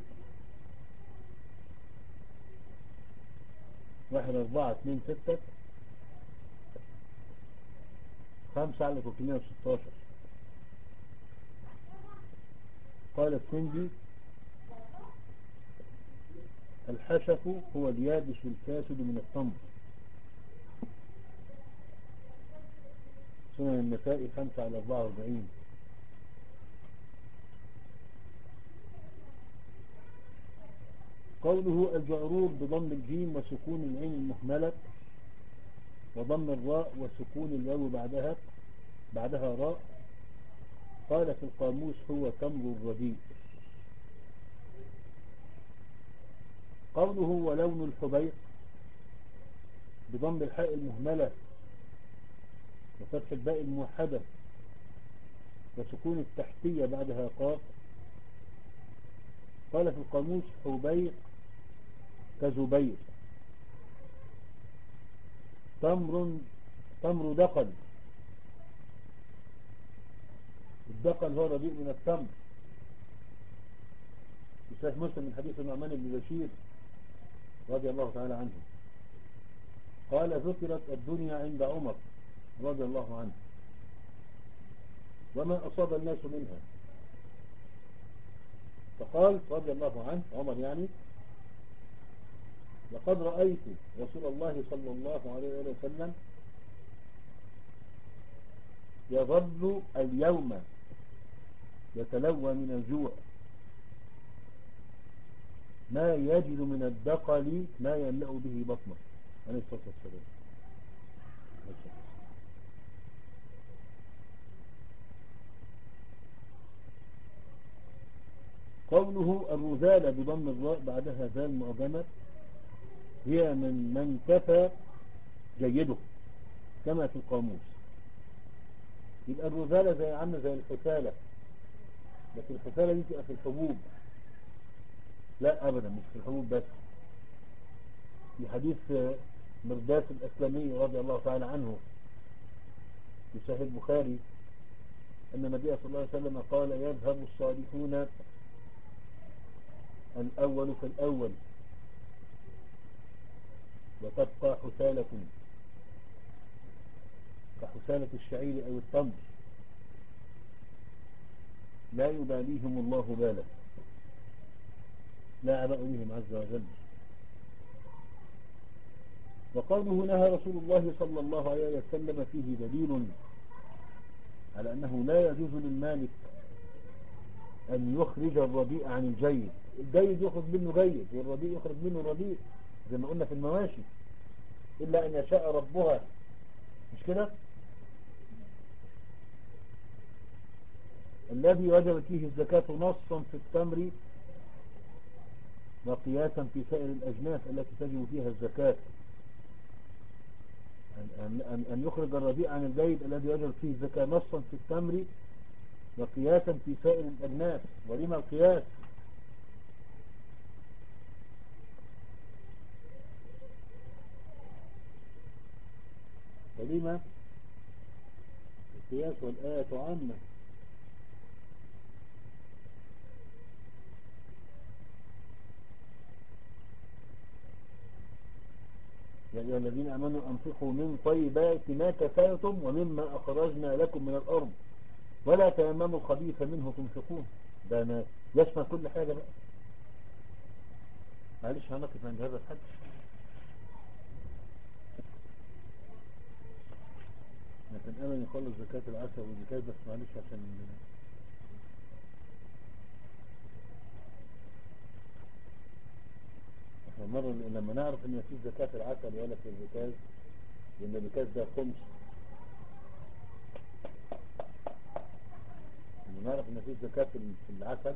واحد أربعة اثنين ستة خمسة على ثلاثمائة وستة عشر. قال السندي الحشف هو اليابس الفاسد من التمر. سنن النسائي خمسة على أربعة وأربعين. قوله الجعرور بضم الجيم وسكون العين المهملة وضم الراء وسكون الواو بعدها بعدها راء. قال في القاموس هو تمر الرديء. قوله ولون الحبيق بضم الحاء المهملة وفتح الباء الموحدة وسكون التحتية بعدها قاف. قال في القاموس حبيق كزبير. تمر تمر دقل. الدقل هو رديء من التمر. في صحيح مسلم من حديث النعمان بن بشير رضي الله تعالى عنه قال ذكرت الدنيا عند عمر رضي الله عنه وما أصاب الناس منها. فقال رضي الله عنه عمر يعني لقد رأيت رسول الله صلى الله عليه وسلم يظل اليوم يتلوى من الجوع ما يجد من الدقل ما يملأ به بطنه عليه الصلاة والسلام. قوله الرذالة بضم الراء بعدها ذال معجمة هي من من كفى جيده كما في القاموس. يبقى الرذالة زي عامة زي الحثالة، لكن الحثالة دي تبقى في الحبوب. لا أبدا مش في الحبوب بس. في حديث مرداس الأسلمي رضي الله تعالى عنه في صحيح البخاري أن النبي صلى الله عليه وسلم قال يذهب الصالحون الأول في الأول وتبقى حثالة كحثالة الشعير أو التمر لا يباليهم الله بالا لا عبأ بهم عز وجل. وقوله نهى رسول الله صلى الله عليه وسلم فيه دليل على أنه لا يجوز للمالك أن يخرج الرديء عن الجيد. الجيد يخرج منه جيد والرديء يخرج منه رديء زي ما قلنا في المواشي إلا أن يشاء ربها، مش كده؟ الذي وجبت فيه الزكاة نصا في التمر وقياسا في سائر الأجناس التي تجب فيها الزكاة. أن, أن يخرج الرديء عن الجيد الذي وجبت فيه الزكاة نصا في التمر وقياسا في سائر الأجناس. ولما القياس؟ ولما القياس والآية عامة. يا أيها الذين آمنوا أنفقوا من طيبات ما كسبتم ومما أخرجنا لكم من الأرض ولا تيمموا الخبيث منه تنفقون. ده أنا يشمل كل حاجة بقى. معلش هنقف عند هذا الحد. لكن أنا نخلص زكاة العسل والزكاة بس معلش عشان احنا مرة لما نعرف ان في زكاة العسل ولا في الركاز، لان الركاز ده خمس، لما نعرف ان في زكاة في العسل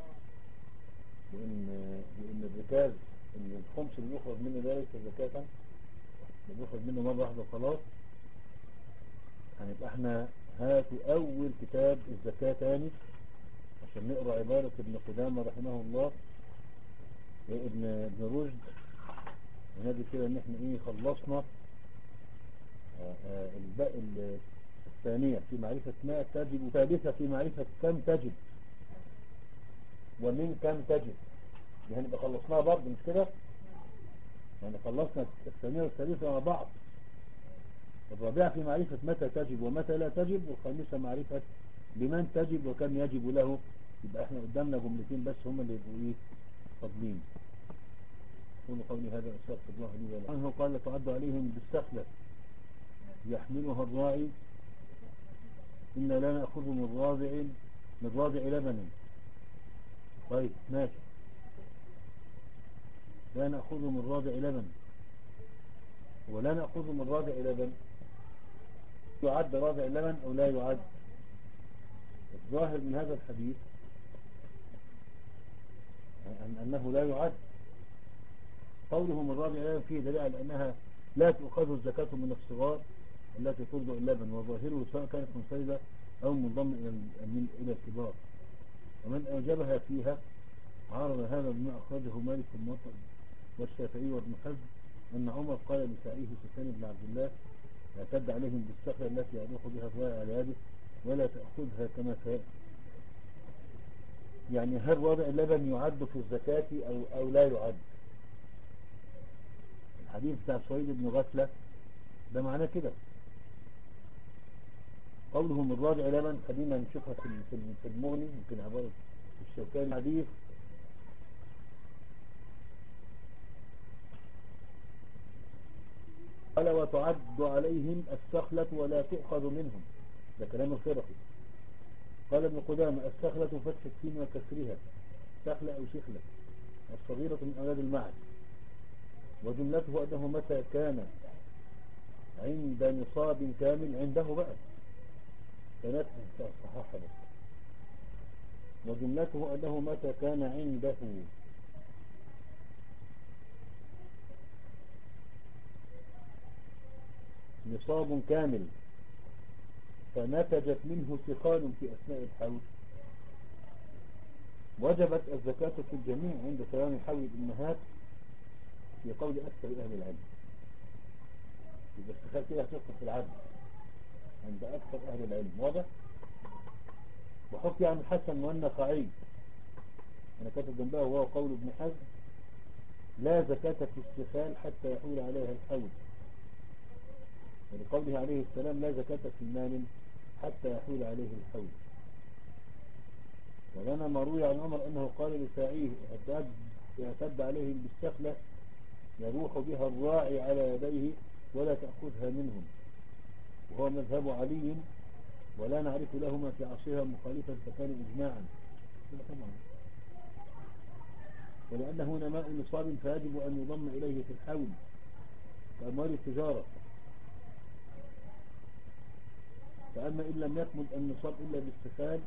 لان لان الركاز ان الخمس اللي يخرج منه ده ليس زكاة، اللي يخرج منه مرة واحدة وخلاص. هنبقى احنا هاتوا اول كتاب الزكاة تاني عشان نقرأ عبارة ابن قدامة رحمه الله ابن ابن رشد ونادي كده ان احنا ايه خلصنا الباقي الثانية في معرفة ما تجب وثالثة في معرفة كم تجب ومن كم تجب. دي هنبقى خلصناها برضه مش كده؟ يعني خلصنا الثانية والثالثة مع بعض. الرابعة في معرفة متى تجب ومتى لا تجب، والخامسة معرفة بمن تجب وكم يجب له. يبقى احنا قدامنا جملتين بس هم اللي يبقوا ايه فاضلين. أقول قولي هذا أستغفر الله لي ولكم. عنه قال تعد عليهم بالسخلة يحملها الراعي إن لا نأخذ من راضع من راضع لبن. طيب ماشي، لا نأخذ من راضع لبن، ولا نأخذ من راضع لبن يعد راضع لبن أو لا يعد؟ الظاهر من هذا الحديث أنه لا يعد. قوله من راضع لبن فيه دليل على أنها لا تؤخذ الزكاة من الصغار التي ترضع اللبن، وظاهره سواء كانت منفردة أو منضمة إلى الكبار، ومن أوجبها فيها عارض هذا بما أخرجه مالك الموطأ والشافعي وابن حزم أن عمر قال لسعيه سفيان بن عبد الله اعتد عليهم بالسخرة التي يروح بها الراعي على يده ولا تأخذها كما سيأتي. يعني هل راضع اللبن يعد في الزكاة أو, أو لا يعد؟ الحديث بتاع سويد بن غفلة ده معناه كده. قوله من راضع لبن خلينا نشوفها في في المغني، يمكن عبارة الشوكاني. حديث قال وتعد عليهم السخلة ولا تؤخذ منهم، ده كلام الخرقي. قال ابن قدامة السخلة فتح السين وكسرها سخلة أو شخلة الصغيرة من أولاد المعز، وجملته أنه متى كان عند نصاب كامل عنده بقى كانت صحاحة بس، وجملته أنه متى كان عنده نصاب كامل فنتجت منه ثقال في أثناء الحول وجبت الزكاة في الجميع عند تمام حول الأمهات في قول أكثر أهل العلم. إذا استخال كده هتدخل في العدل عند أكثر أهل العلم. واضح؟ وحكي عن الحسن والنخعي أنا كاتب جنبها وهو قول ابن حزم لا زكاة في السخال حتى يحول عليها الحول، ولقوله عليه السلام لا زكاة في مال حتى يحول عليه الحول. ولنا ما روي عن عمر أنه قال لساعيه اعتد عليهم بالسخلة يروح بها الراعي على يديه ولا تأخذها منهم، وهو مذهب علي ولا نعرف لهما في عصرها مخالفا فكان إجماعا. لا طبعا، ولأنه نماء نصاب فيجب أن يضم إليه في الحول كأموال التجارة. فأما إن لم يكمل النصاب إلا باستخال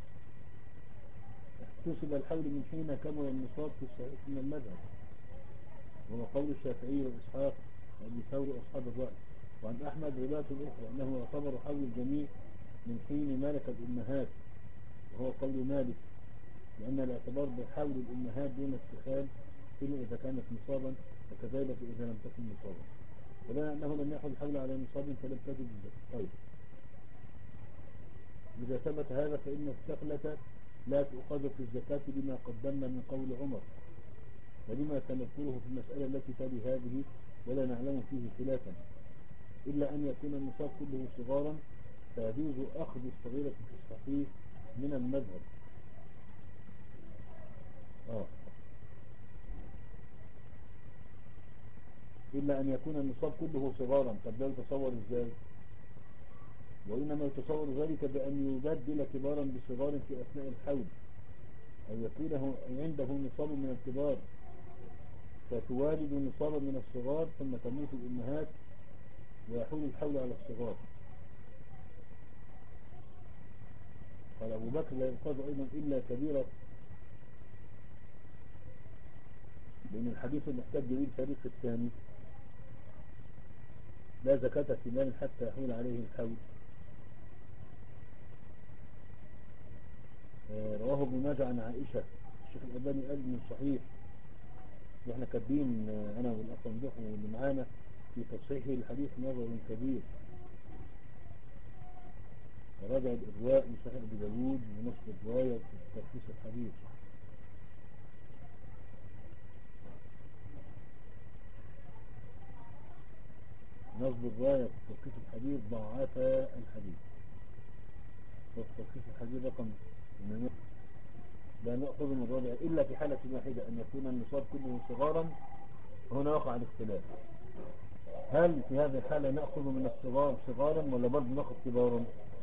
احتسب الحول من حين كمل النصاب في الصحيح من المذهب، وهو قول الشافعي وإسحاق وأبي ثور وأصحاب الرأي. وعن أحمد رواية أخرى أنه يعتبر حول الجميع من حين مالك الأمهات، وهو قول مالك لأن الاعتبار بحول الأمهات دون استخال إلا إذا كانت نصابا وكذلك إذا لم تكن نصابا، ولنا أنه لم يحول الحول على نصاب فلم تجد الزكاة. طيب إذا ثبت هذا فإن السخلة لا تؤخذ في الزكاة لما قدمنا من قول عمر ولما سنذكره في المسألة التي تلي هذه ولا نعلم فيه خلافا، إلا أن يكون النصاب كله صغارا فيجوز أخذ الصغيرة في الصحيح من المذهب. آه. إلا أن يكون النصاب كله صغارا. طب ده يتصور إزاي؟ وإنما يتصور ذلك بأن يبدل كبارا بصغار في أثناء الحول، أو يكون عنده نصاب من الكبار فتوالد نصابا من الصغار ثم تموت الأمهات ويحول الحول على الصغار. قال أبو بكر لا يؤخذ أيضا إلا كبيرة، لأن الحديث المحتاج به الفريق الثاني لا زكاة في مال حتى يحول عليه الحول. رواه ابن ماجه عن عائشة. الشيخ الألباني قال من صحيح، واحنا كاتبين أنا والأخ ممدوح واللي معانا في تصحيح الحديث نظر كبير، وراجع الإرواء من صحيح أبي داود ونصف الرواية في تلخيص الحديث. نصب الرواية في تلخيص الحديث ضعف الحديث، وفي تلخيص الحديث رقم لا نأخذ من الرابع إلا في حالة واحدة أن يكون النصاب كله صغارا هنا وقع الاختلاف. هل في هذه الحالة نأخذ من الصغار صغارا ولا برضه نأخذ كبارا؟